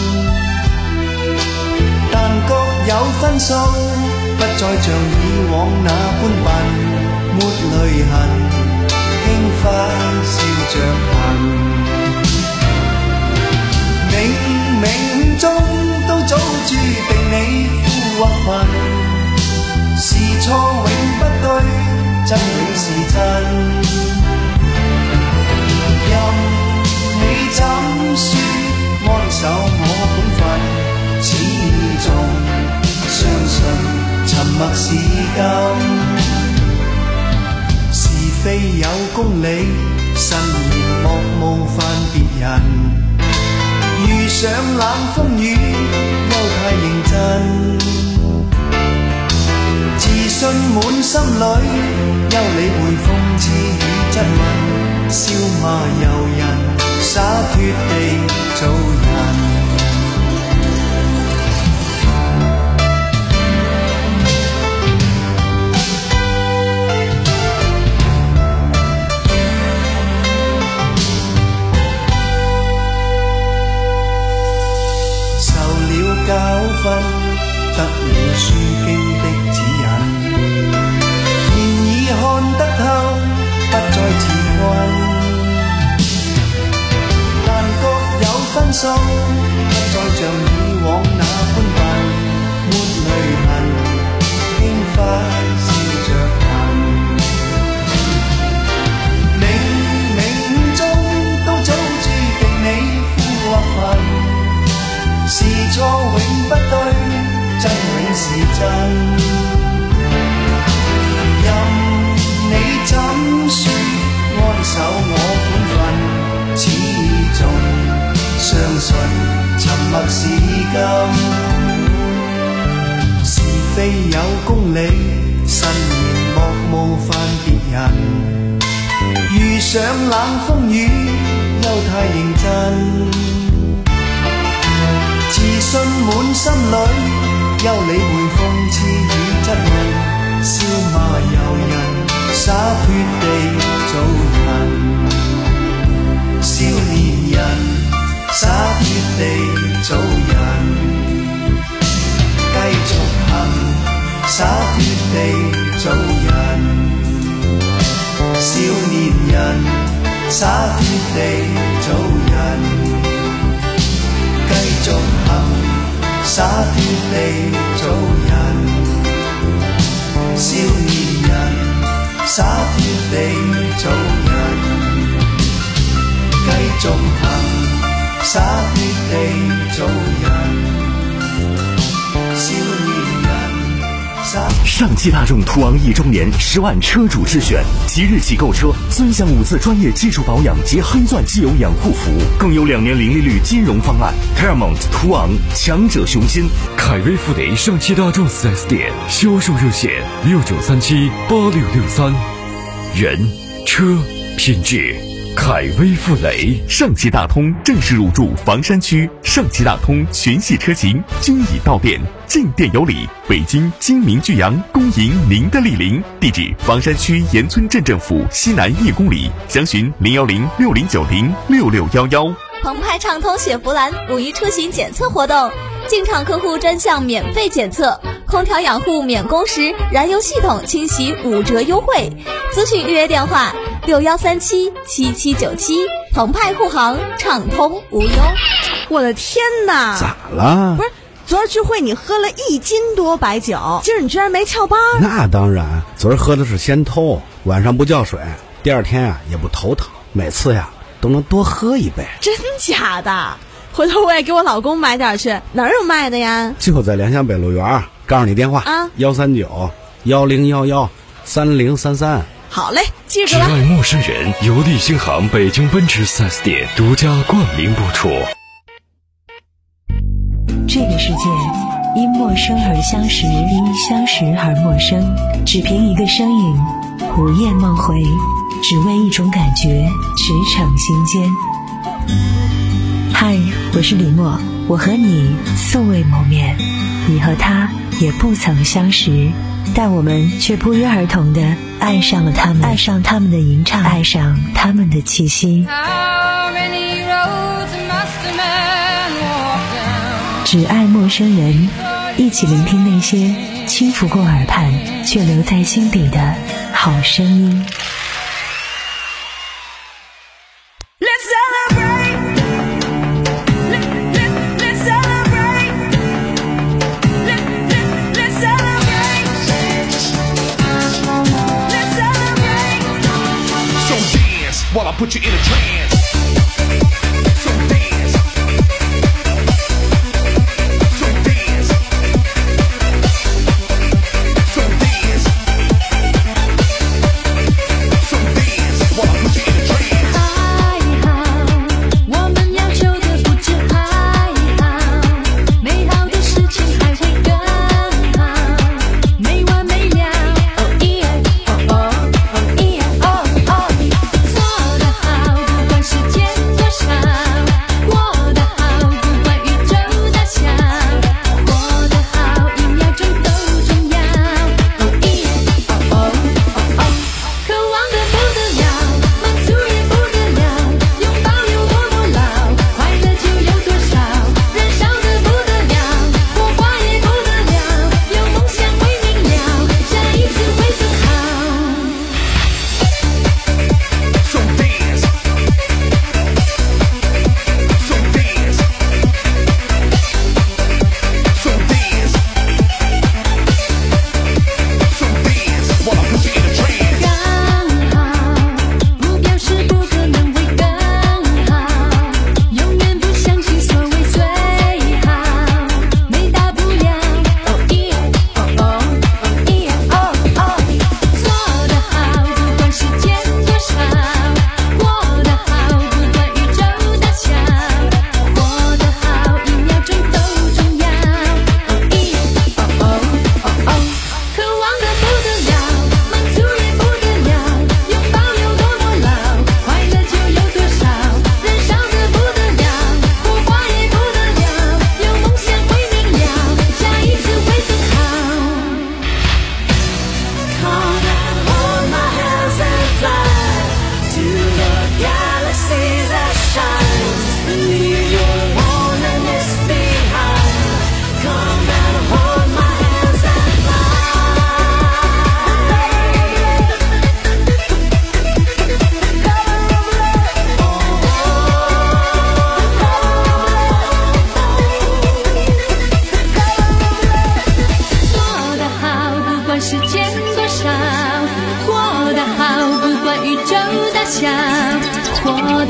但各有分數，不再像以往那般笨，沒淚痕，輕快笑着行。冥冥中都早注定你富或貧，是錯永不對，真理是真。任你怎說安守我本分，始終相信沉默是金。是非有公理，慎言莫冒犯別人。遇上冷風雨，休太認真。自信滿心裏，休理會諷刺與質問。 笑罵由人，灑脱地做人。受了教訓，得了書經的指引，現已看得透，不再自困。但各有分數，不再像以往那般笨，沒淚痕，輕快笑着行。冥冥中都早注定你富或貧，是錯永不對，真永是真。任你怎說，安守我本分，始終相信沉默是金。是非有公理，慎言莫冒犯別人。遇上冷風雨，又太認真。自信滿心裏，休理會諷刺與質問，笑罵由人，灑脱地做人。少年人，灑脱地做人，繼續行，灑脱地做人。少年人，灑脱地做人。繼續行，灑脱地做人。少年人，灑脱地做人。繼續行，灑脱地做人。少年人， 上汽大众途昂一周年十万车主之选，即日起购车尊享五次专业技术保养及黑钻机油养护服务，更有两年零利率金融方案。Paramount 途昂，强者雄心。 凯威富雷上汽大众 四 S 店销售热线六九三七八六六三。人车品质，凯威富雷。 上汽大通正式入驻房山区，上汽大通全系车型均已到店，进店有礼。北京金明巨阳恭迎您的莅临，地址房山区岩村镇政府西南一公里，详询零幺零六零九零六六幺幺。 澎湃畅通雪佛兰五一出行检测活动，进场客户专项免费检测，空调养护免工时，燃油系统清洗五折优惠。咨询预约电话六幺三七七七九七。澎湃护航，畅通无忧。 我的天哪！ 咋了？ 不是，昨儿聚会你喝了一斤多白酒，今儿你居然没翘班？ 那当然，昨儿喝的是仙偷，晚上不叫水，第二天啊也不头疼，每次呀都能多喝一杯。 真假的？回头我也给我老公买点去，哪儿有卖的呀？ 就在联想北路园，告诉你电话啊，幺三九幺零幺幺三零三三。 好嘞，记住只了。 爱陌生人，由利星行北京奔驰 四 S 店独家冠名播出。 这个世界因陌生而相识，因相识而陌生。只凭一个身影，午夜梦回，只为一种感觉，驰骋心间。嗨，我是李默，我和你素未谋面，你和他也不曾相识，但我们却不约而同地爱上了他们，爱上他们的吟唱，爱上他们的气息。只爱陌生人，一起聆听那些轻拂过耳畔却留在心底的好声音。 While I put you in a trance. So dance. So dance. So dance. So dance. While I put you in a trance. 还好，我们要求的不止还好，美好的事情还会更好，没完没了。Oh yeah, oh oh, oh yeah, oh oh. 做得好。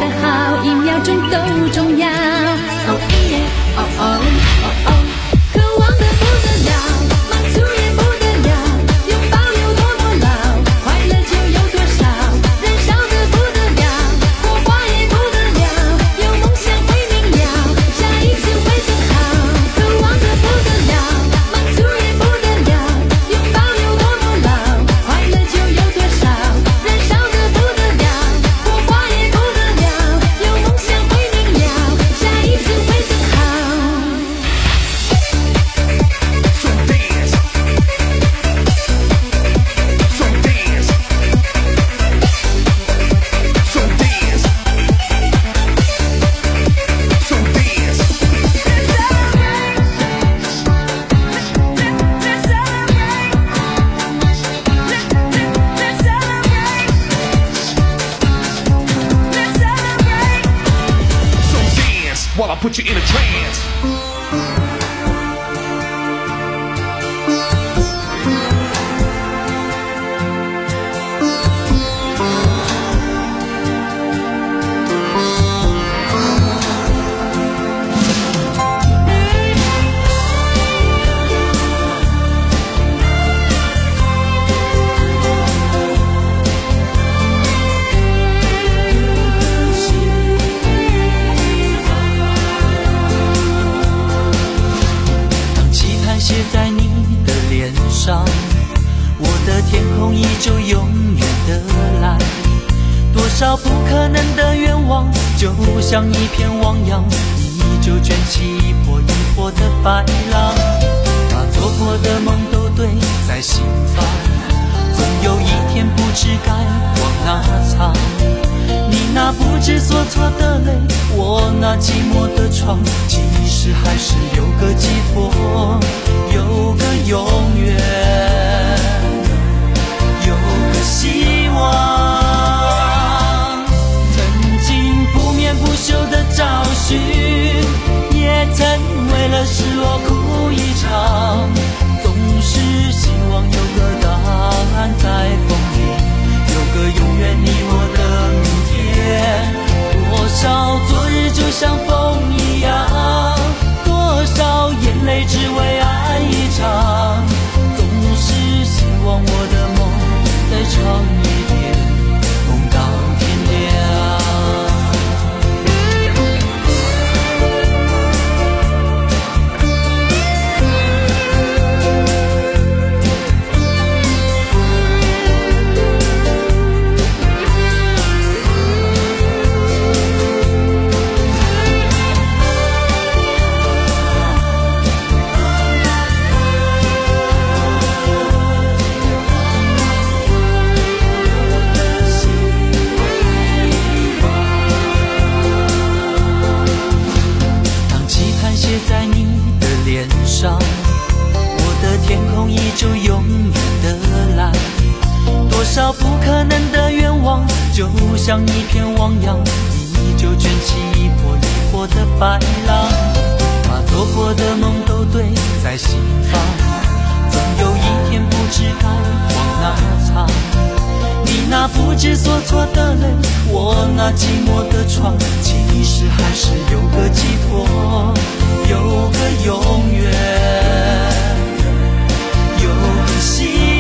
的好，一秒钟都重要。哦耶，哦哦哦哦，渴望的不得了，满足也不得了，拥抱有多么牢，快乐就有多少，燃烧的不得了，火花也不得了，有梦想会明了，下一次会更好。渴望的不得了，满足也不得了，拥抱有多么牢，快乐就有多少，燃烧的不得了，火花也不得了，有梦想会明了，下一次会更好。 While I put you in a trance. 多少不可能的愿望，就像一片汪洋，你就卷起一波一波的白浪，把做过的梦都堆在心房，总有一天不知该往哪藏。你那不知所措的泪，我那寂寞的床，其实还是有个寄托，有个永远，有个希望。不朽的找寻，也曾为了失落哭一场，总是希望有个答案在风里，有个永远你我的明天。多少昨日就像风一样，多少眼泪只为爱一场，总是希望我的梦再长一点，梦到天亮。我的天空依旧永远的蓝，多少不可能的愿望，就像一片汪洋，依旧卷起一波一波的白浪，把做过的梦都堆在心房，总有一天不知该往哪藏。你那不知所措的泪，我那寂寞的床，其实还是有个寄托，有个永远，有个希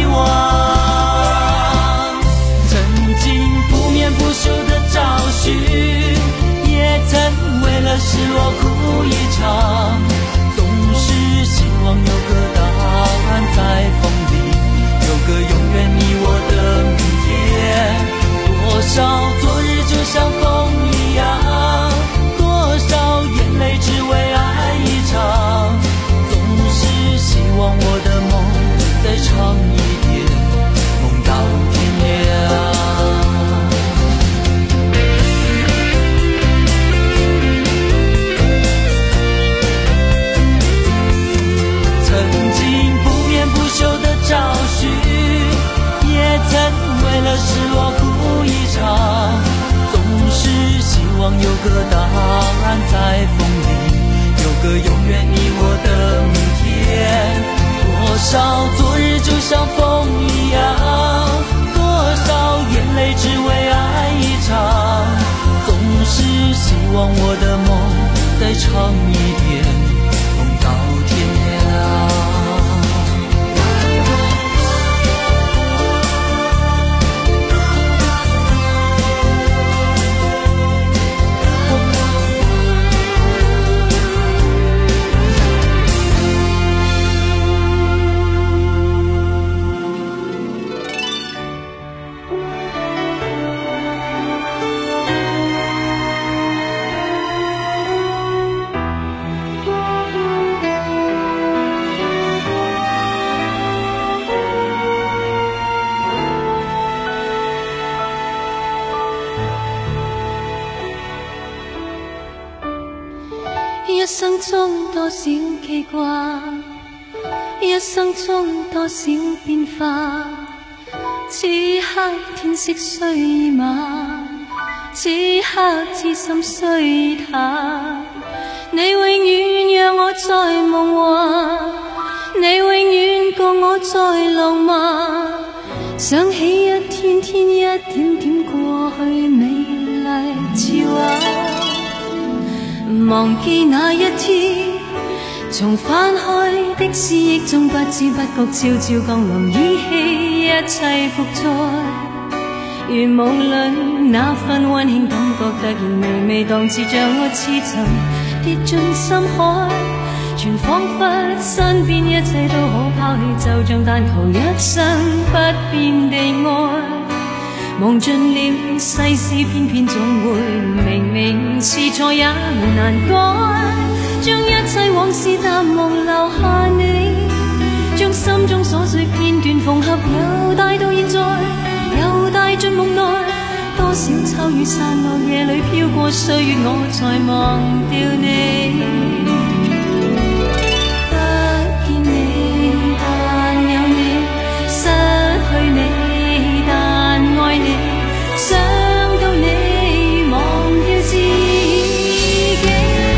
望。曾经不眠不休的找寻，也曾为了失落哭一场，总是希望有个答案在风里，有个永远你我的明天。多少昨日就像风一样，多少眼泪只为爱一场，总是希望我的梦再长一点，梦到天亮。曾经不眠不休的找寻，也曾为了失落哭一场，总是希望有个答案在风里，有个永远你我的明天。多少昨日就像风一样，多少眼泪只为爱一场，总是望我的梦再长一点，梦到天亮。 一生中多少記掛，一生中多少變化，此刻天色雖已晚，此刻痴心雖已淡，你永遠讓我在夢幻，你永遠共我在浪漫，想起一天天一點點過去美麗似畫，忘記那一天，從翻開的思憶中不知不覺悄悄降臨，依稀一切復在，如夢裏那份溫馨感覺突然微微蕩至，像我似曾跌進深海，全彷彿身邊一切都好拋棄，就像但求一生不變地愛，忘盡了世事，偏偏總會明明是錯也難改，將一切往事淡忘，留下你，將心中瑣碎片段縫合，又帶到現在，又帶進夢內，多少秋雨散落夜裏飄過歲月，我才忘掉你。不見你，但有你，失去你，但愛你，想到你，忘掉自己，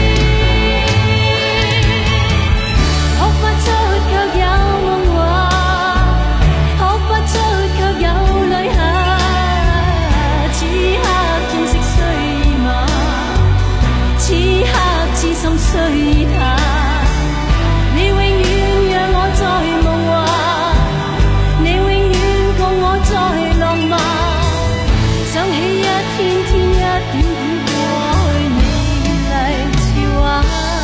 學不出卻有夢話，學不出卻有淚下，此刻天色雖已晚，此刻痴心雖已淡，你永遠讓我在夢幻，你永遠共我在浪漫，想起一天天一點點過去美麗似畫。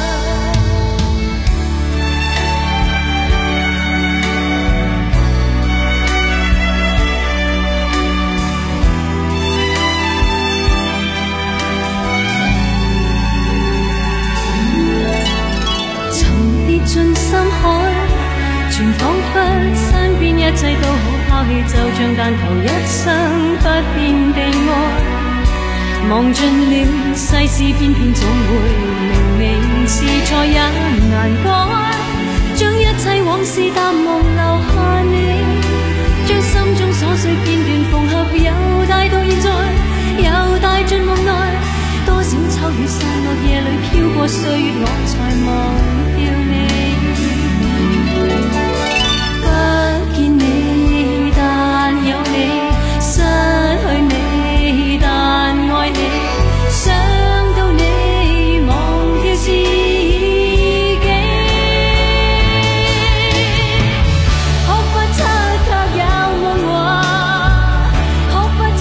曾跌進深海，全彷彿身邊一切都好拋棄，就像但求一生不變地愛，忘盡了世事，偏偏總會明明是錯也難改，將一切往事淡忘，留下你，將心中瑣碎片段縫合，又帶到現在，又帶進夢內，多少秋雨散落夜裏飄過歲月，我才忘掉你。不見你，但有你，失去你，但愛你，想到你，忘掉自己，學不出卻有夢話，學不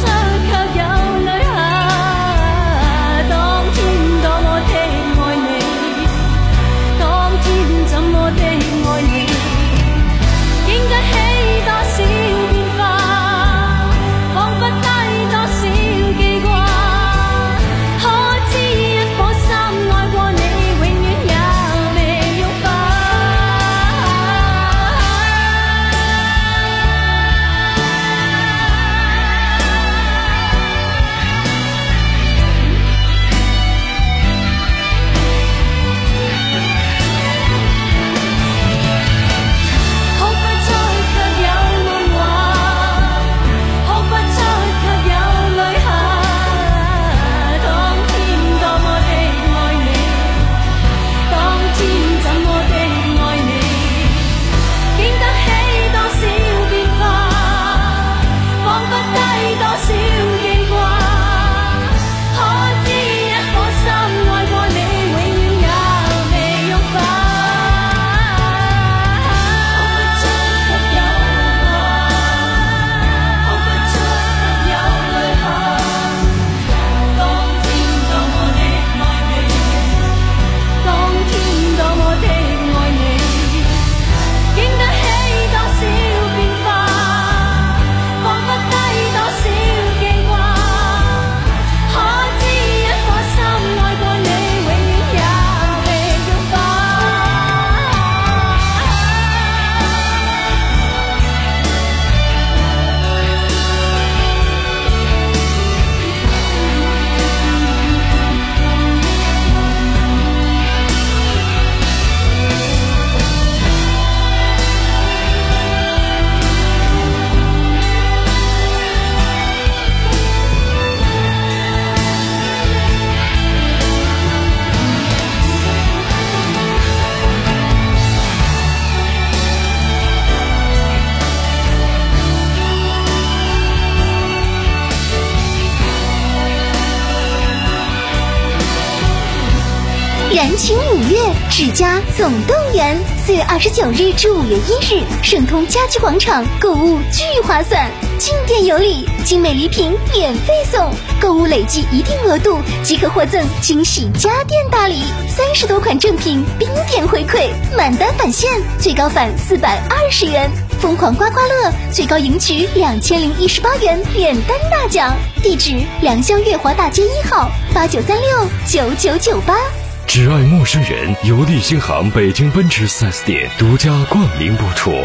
燃情五月，指甲总动员。四月二十九日至五月一日，盛通家居广场购物巨划算，进店有礼，精美礼品免费送，购物累计一定额度即可获赠惊喜家电大礼，三十多款正品冰点回馈，满单返现，最高返四百二十元。疯狂刮刮乐最高赢取两千零一十八元免单大奖。地址：良乡月华大街一号八九三六九九九八。 只爱陌生人由利星行北京奔驰 四 S 店独家冠名播出。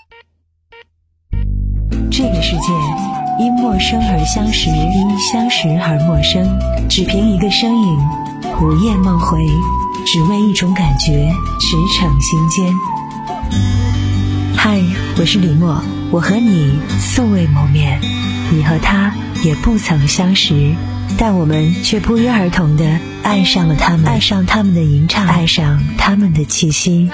这个世界因陌生而相识，因相识而陌生。只凭一个身影，午夜梦回，只为一种感觉，驰骋心间。嗨，我是李默，我和你素未谋面，你和他也不曾相识，但我们却不约而同地爱上了他们，爱上他们的吟唱，爱上他们的气息。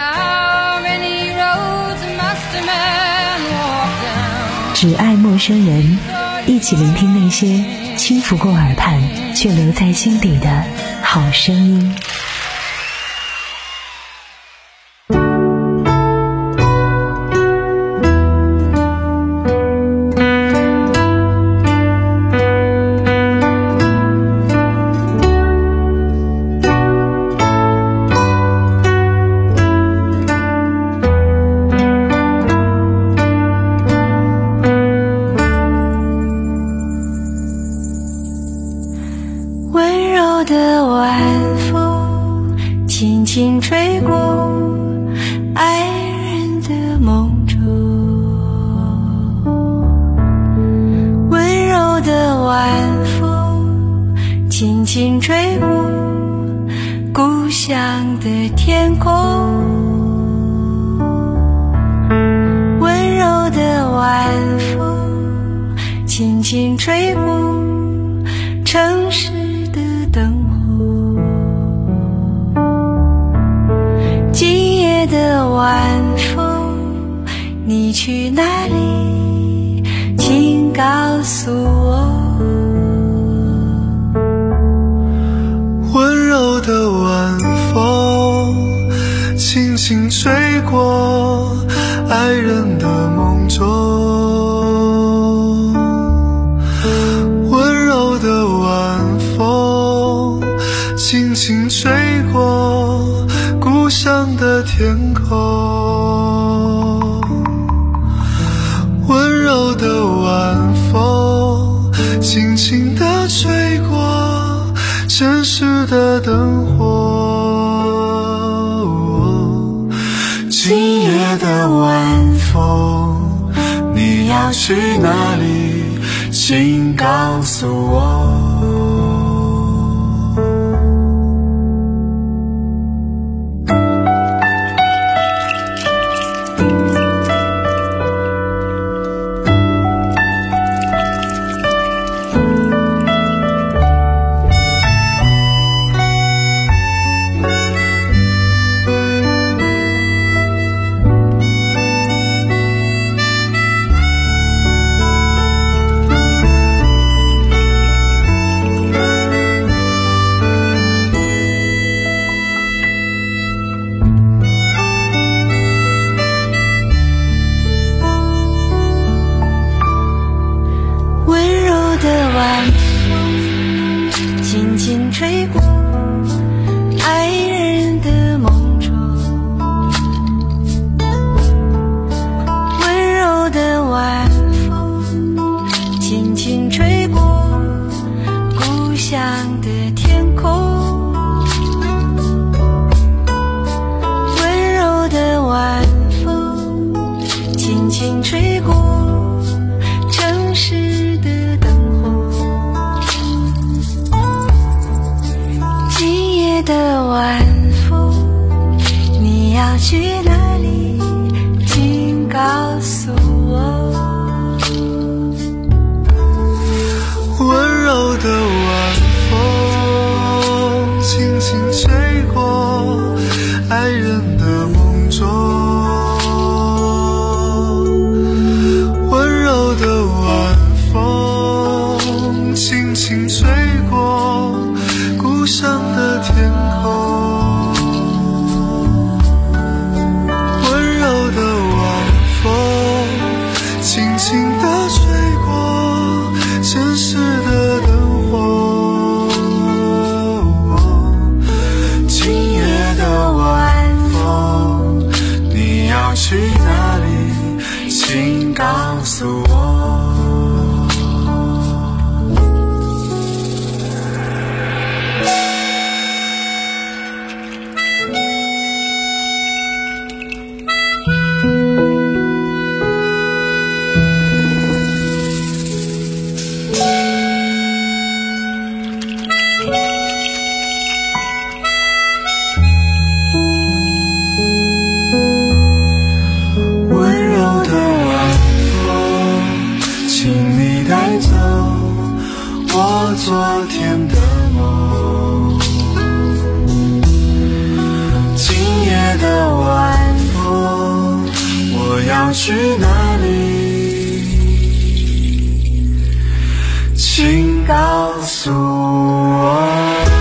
只爱陌生人，一起聆听那些轻拂过耳畔却留在心底的好声音。 的晚风轻轻吹过爱人的梦中，温柔的晚风轻轻吹过故乡的天空，温柔的晚风轻轻吹过城市灯火，今夜的晚风，你去哪里？请告诉我。 温柔的晚风，轻轻吹过爱人的梦中，温柔的晚风轻轻吹过故乡的天空，温柔的晚风轻轻地吹过城市的灯火，今夜的晚风，你要去哪里？请告诉我。 晚风轻轻吹过爱人的梦中，温柔的晚风轻轻吹过故乡的天空，温柔的晚风轻轻吹过城市的的晚风，你要去哪里？请告诉我。 温柔的晚风轻轻吹过爱人的梦中，温柔的晚风轻轻吹过故乡的天空， 昨天的梦，今夜的晚风，我要去哪里？请告诉我。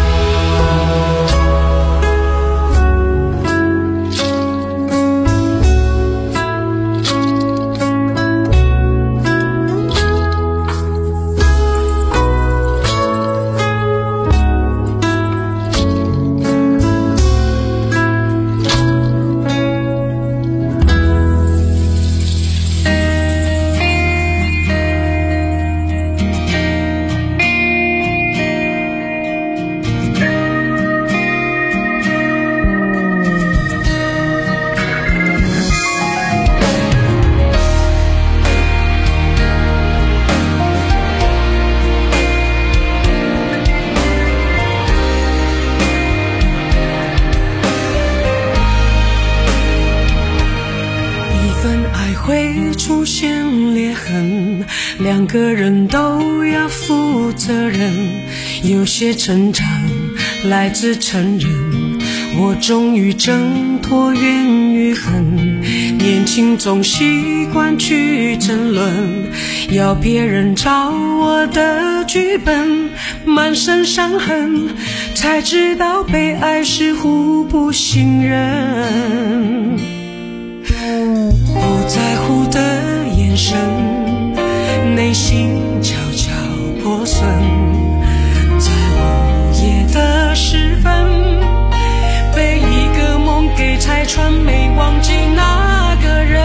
会出现裂痕，两个人都要负责任。有些成长来自承认，我终于挣脱怨与恨。年轻总习惯去争论，要别人照我的剧本，满身伤痕，才知道被爱是互不信任。不在乎的眼神，内心悄悄破损，在午夜的时分，被一个梦给拆穿，没忘记那个人。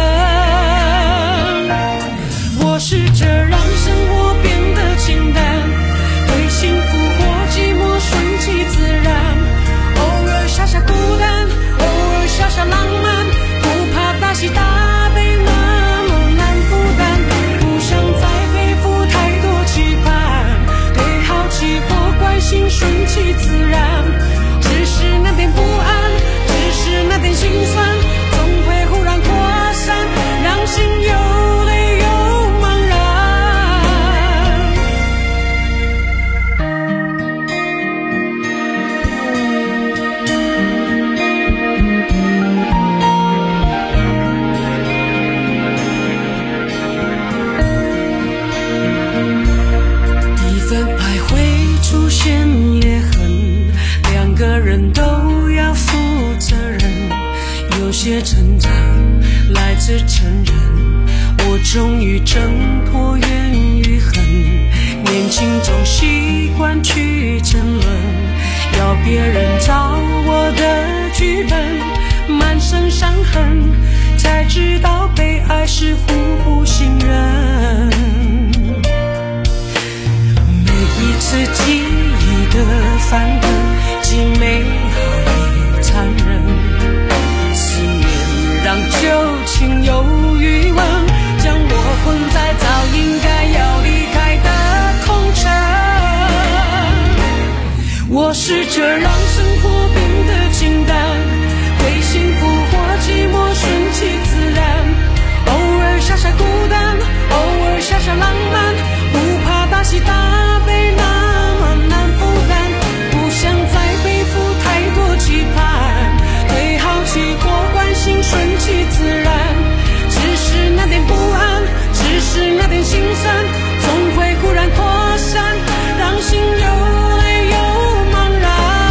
我试着让生活变得清淡，对幸福或寂寞顺其自然，偶尔傻傻孤单，偶尔傻傻浪漫，不怕大喜大顺其自然，只是那点不安，只是那点心酸，总会忽然扩散，让心又累又茫然。一份爱会出现裂痕，两个人都要负责任。有些成长来自承认，我终于挣脱怨与恨。年轻总习惯去争论，要别人照我的剧本，满身伤痕，才知道被爱是互不信任。一次记忆的翻腾，既美好也残忍，思念让旧情有余温，将我困在早应该要离开的空城。我试着让生活变得清淡，对幸福或寂寞顺其自然，偶尔傻傻孤单，偶尔傻傻浪漫，不怕大喜大悲那么难负担，不想再背负太多期盼，对好奇或关心顺其自然，只是那点不安，只是那点心酸，总会忽然扩散，让心又累又茫然。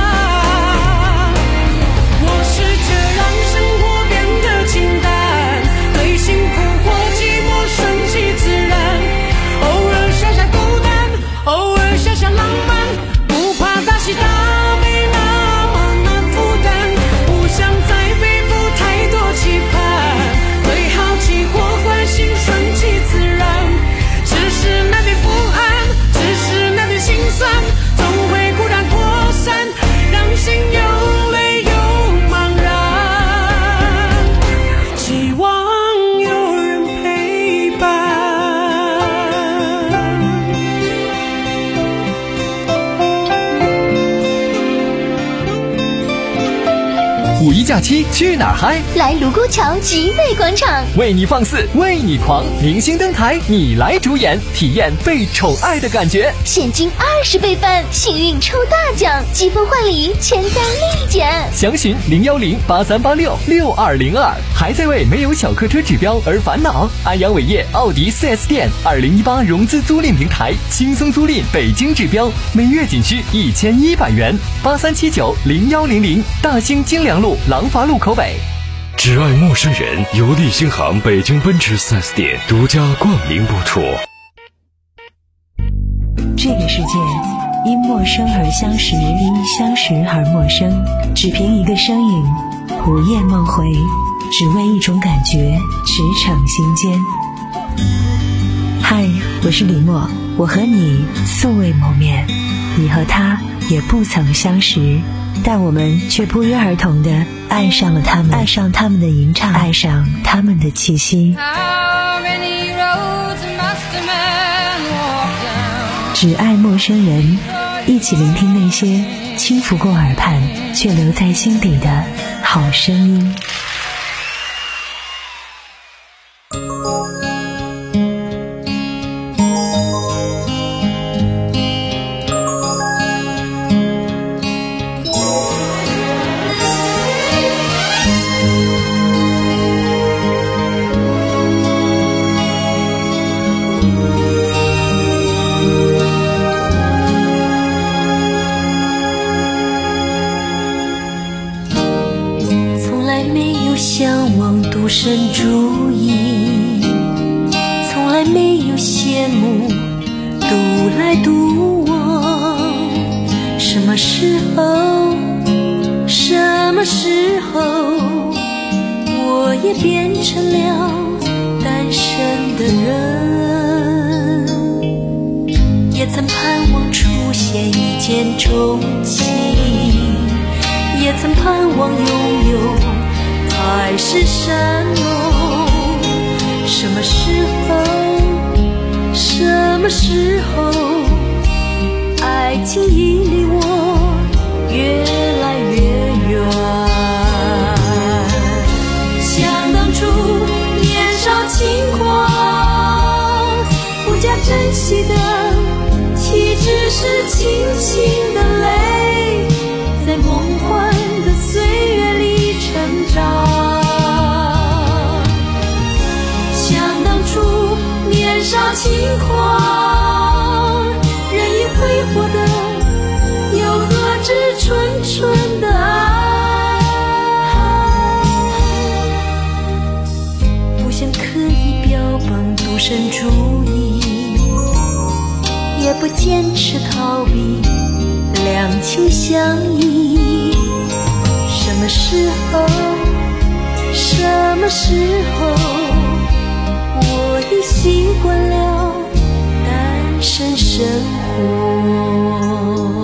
我试着让生活变得清淡，对幸福或寂寞顺其自然，偶尔傻傻孤单，偶尔傻傻浪漫，不怕大喜大悲那么难负担，不想再背负太多期盼，对好奇或关心顺其自然，只是那点不安，只是那点心酸，总会忽然扩散，让心又累又茫然，希望有人陪伴。 五一假期去哪儿嗨？ 来卢沟桥集美广场， 为你放肆，为你狂，明星登台，你来主演，体验被宠爱的感觉。 现金二十倍翻，幸运抽大奖，积分换礼，签单立减。 详询零幺零八三八六六二零二。还在为没有小客车指标而烦恼？安阳伟业奥迪 四 S 店二零一八融资租赁平台，轻松租赁北京指标，每月仅需一千一百元。八三七九零幺零零，大兴金良路廊坊路口北。 只爱陌生人由立新行北京奔驰 四 S 店独家冠名播出。 这个世界因陌生而相识，因相识而陌生，只凭一个身影，午夜梦回，只为一种感觉，驰骋心间。嗨，我是李默，我和你素未谋面，你和他也不曾相识，但我们却不约而同地爱上了他们，爱上他们的吟唱，爱上他们的气息。只爱陌生人，一起聆听那些轻拂过耳畔却留在心底的好声音。 向往独身主义，从来没有羡慕独来独往。什么时候，什么时候，我也变成了单身的人。也曾盼望出现一见钟情，也曾盼望拥有爱是什么？什么时候？什么时候？爱情已离我越来越远。想当初年少轻狂，不加珍惜的，岂只是轻轻的泪，在梦幻的岁月里成长。想当初年少轻狂，人已挥霍的，又何止纯纯的爱？不想刻意标榜独身主义，也不坚持逃避两情相依。什么时候，什么时候，我已习惯了单身生活。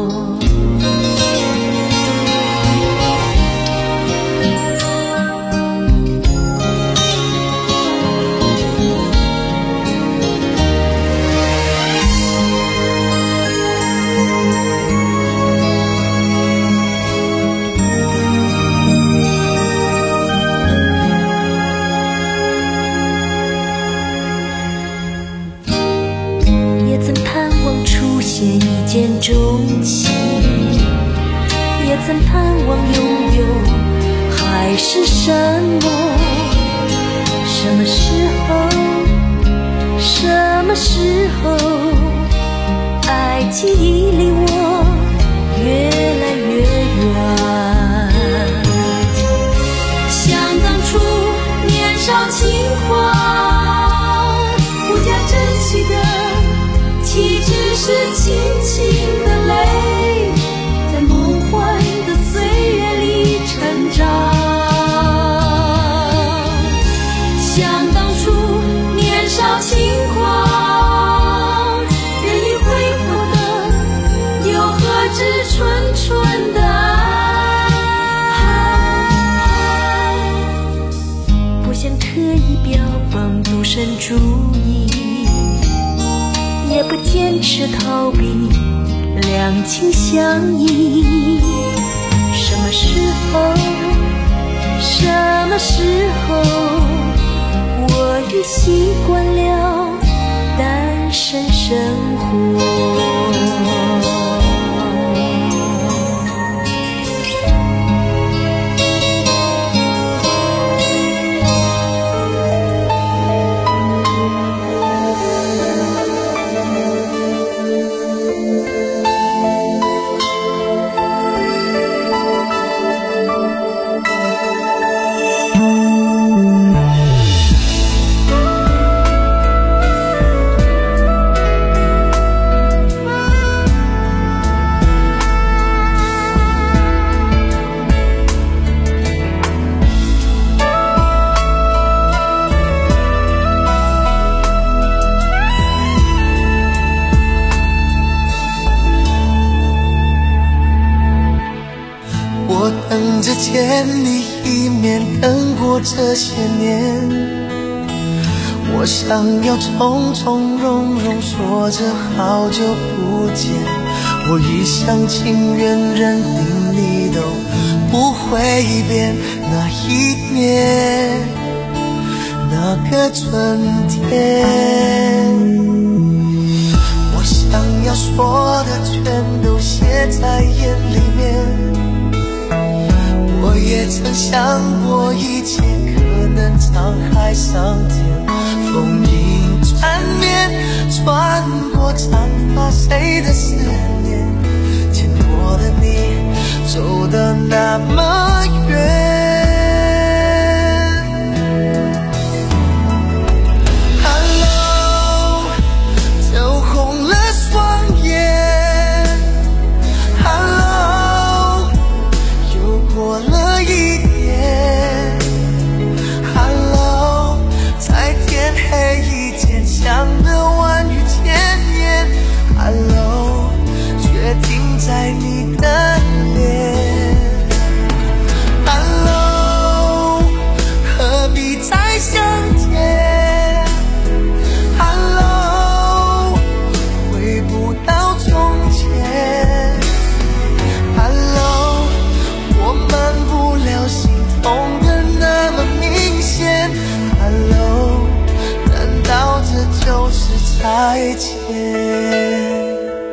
一见钟情，也曾盼望拥有海是什么？什么时候，什么时候，爱情已离我越来越远。想当初年少轻狂，不加珍惜的，岂只是轻轻的泪，在梦幻的岁月里成长。想当初年少轻狂，人已挥霍的，又何止纯纯的爱？不想刻意标榜独身主义，也不坚持逃避两情相依。什么时候， 什么时候我已习惯了单身生活？ 等着见你一面，等过这些年，我想要从从容容说着好久不见，我一厢情愿认定你都不会变。那一年，那个春天，我想要说的全都写在眼里面。我也曾想过一切可能沧海桑田，风影缠绵，穿过长发谁的思念，牵过的你走得那么远。Hello， 走红了双眼。Hello， 又过了一年。Hello， 在天黑以前想的万语千言。Hello， 却停在你的脸。Hello， 何必再相见。Hello， 回不到从前。Hello， 我瞒不了心痛的那么明显。Hello， 难道这就是再见？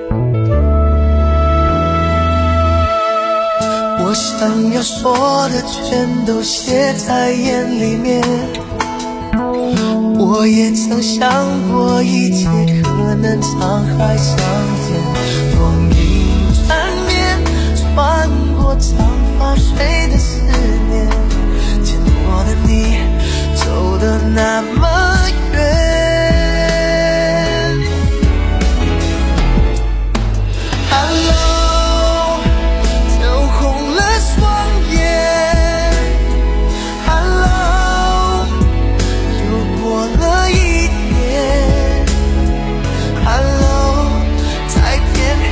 我想要说的全都写在眼里面。我也曾想过一切可能沧海桑田，风影缠绵，穿过长发谁的思念，牵过的你走得那么远。Hello， 走红了双眼。Hello， 又过了一年。Hello， 在天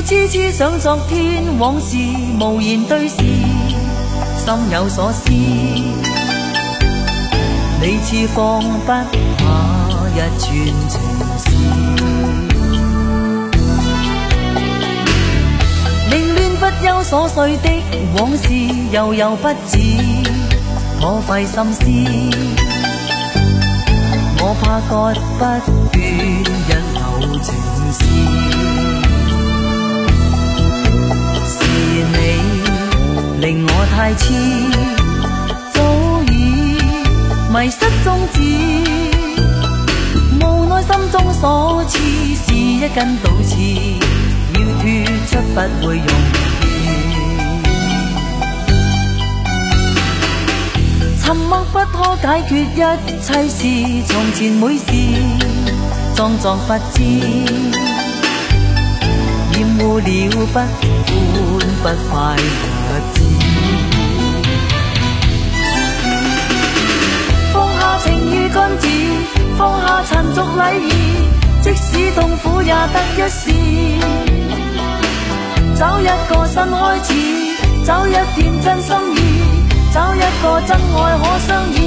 痴痴想昨天往事無言對視，心有所思，你似放不下一串情絲，凌亂不休瑣碎的往事悠悠不止，可費心思，我怕割不斷日後情絲，是你令我太痴，早已迷失終止，無奈心中所刺是一根倒刺，要脫出不會容易，沉默不可解決一切事，從前每事裝作不知，厭惡了不歡不快日子，放下情與君子，放下塵俗禮儀，即使痛苦也得一試，找一個新開始，找一片真心意，找一個真愛可相依。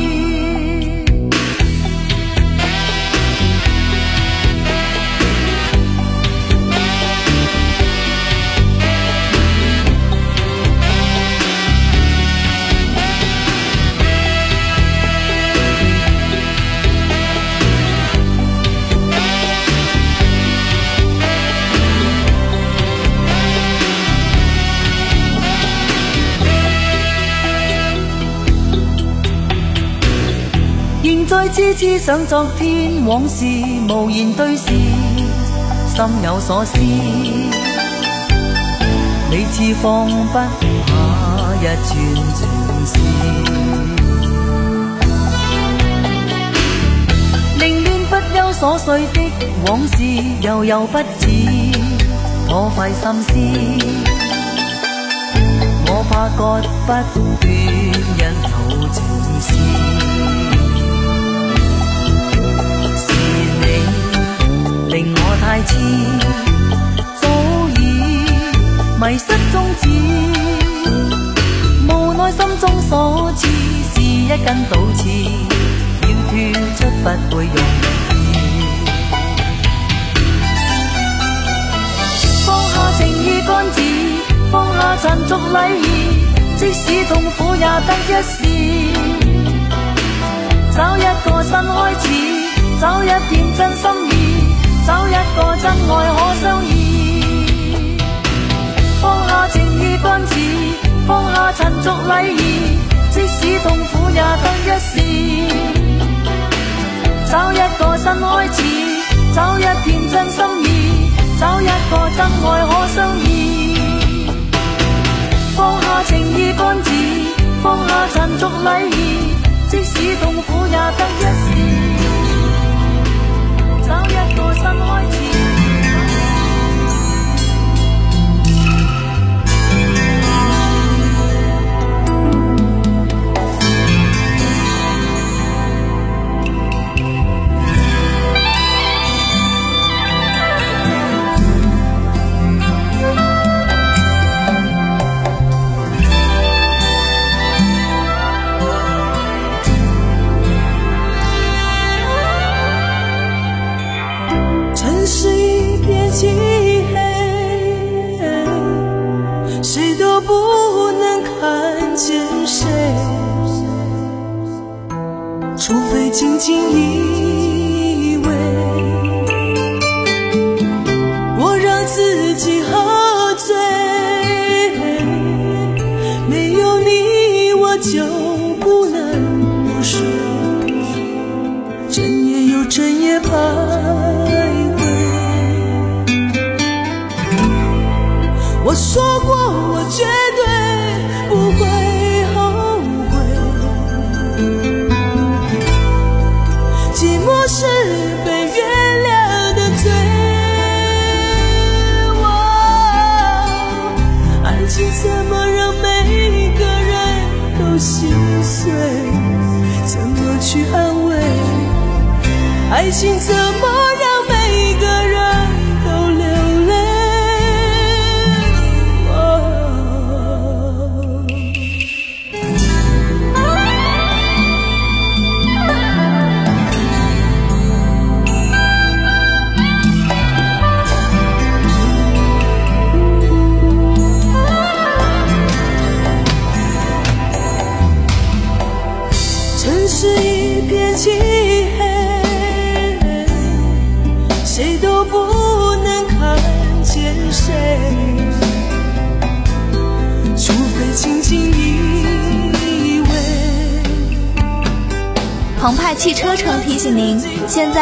仍在痴痴想昨天往事，無言對視，心有所思，你似放不下一串情絲，凌亂不休瑣碎的往事悠悠不止，可費心思，我怕割不斷日後情絲，令我太痴，早已迷失終止，無奈心中所刺是一根倒刺，要脫出不會容易，放下情與君子，放下塵俗禮儀，即使痛苦也得一試，找一個新開始，找一片真心意，找一個真愛可相依，放下情與君子，放下塵俗禮儀，即使痛苦也得一試，找一個新開始，找一片真心意，找一個真愛可相依，放下情與君子，放下塵俗禮儀，即使痛苦也得一試，找一個新開始。 除非轻轻依偎，我让自己喝醉，没有你我就不能不睡，整夜又整夜徘徊。我说过我绝对不会后悔，寂寞是被原谅的罪。哦，爱情怎么让每个人都心碎？怎么去安慰？爱情怎么让每个人都流泪？ 谁？除非轻轻依偎。 澎湃汽车城提醒您，现在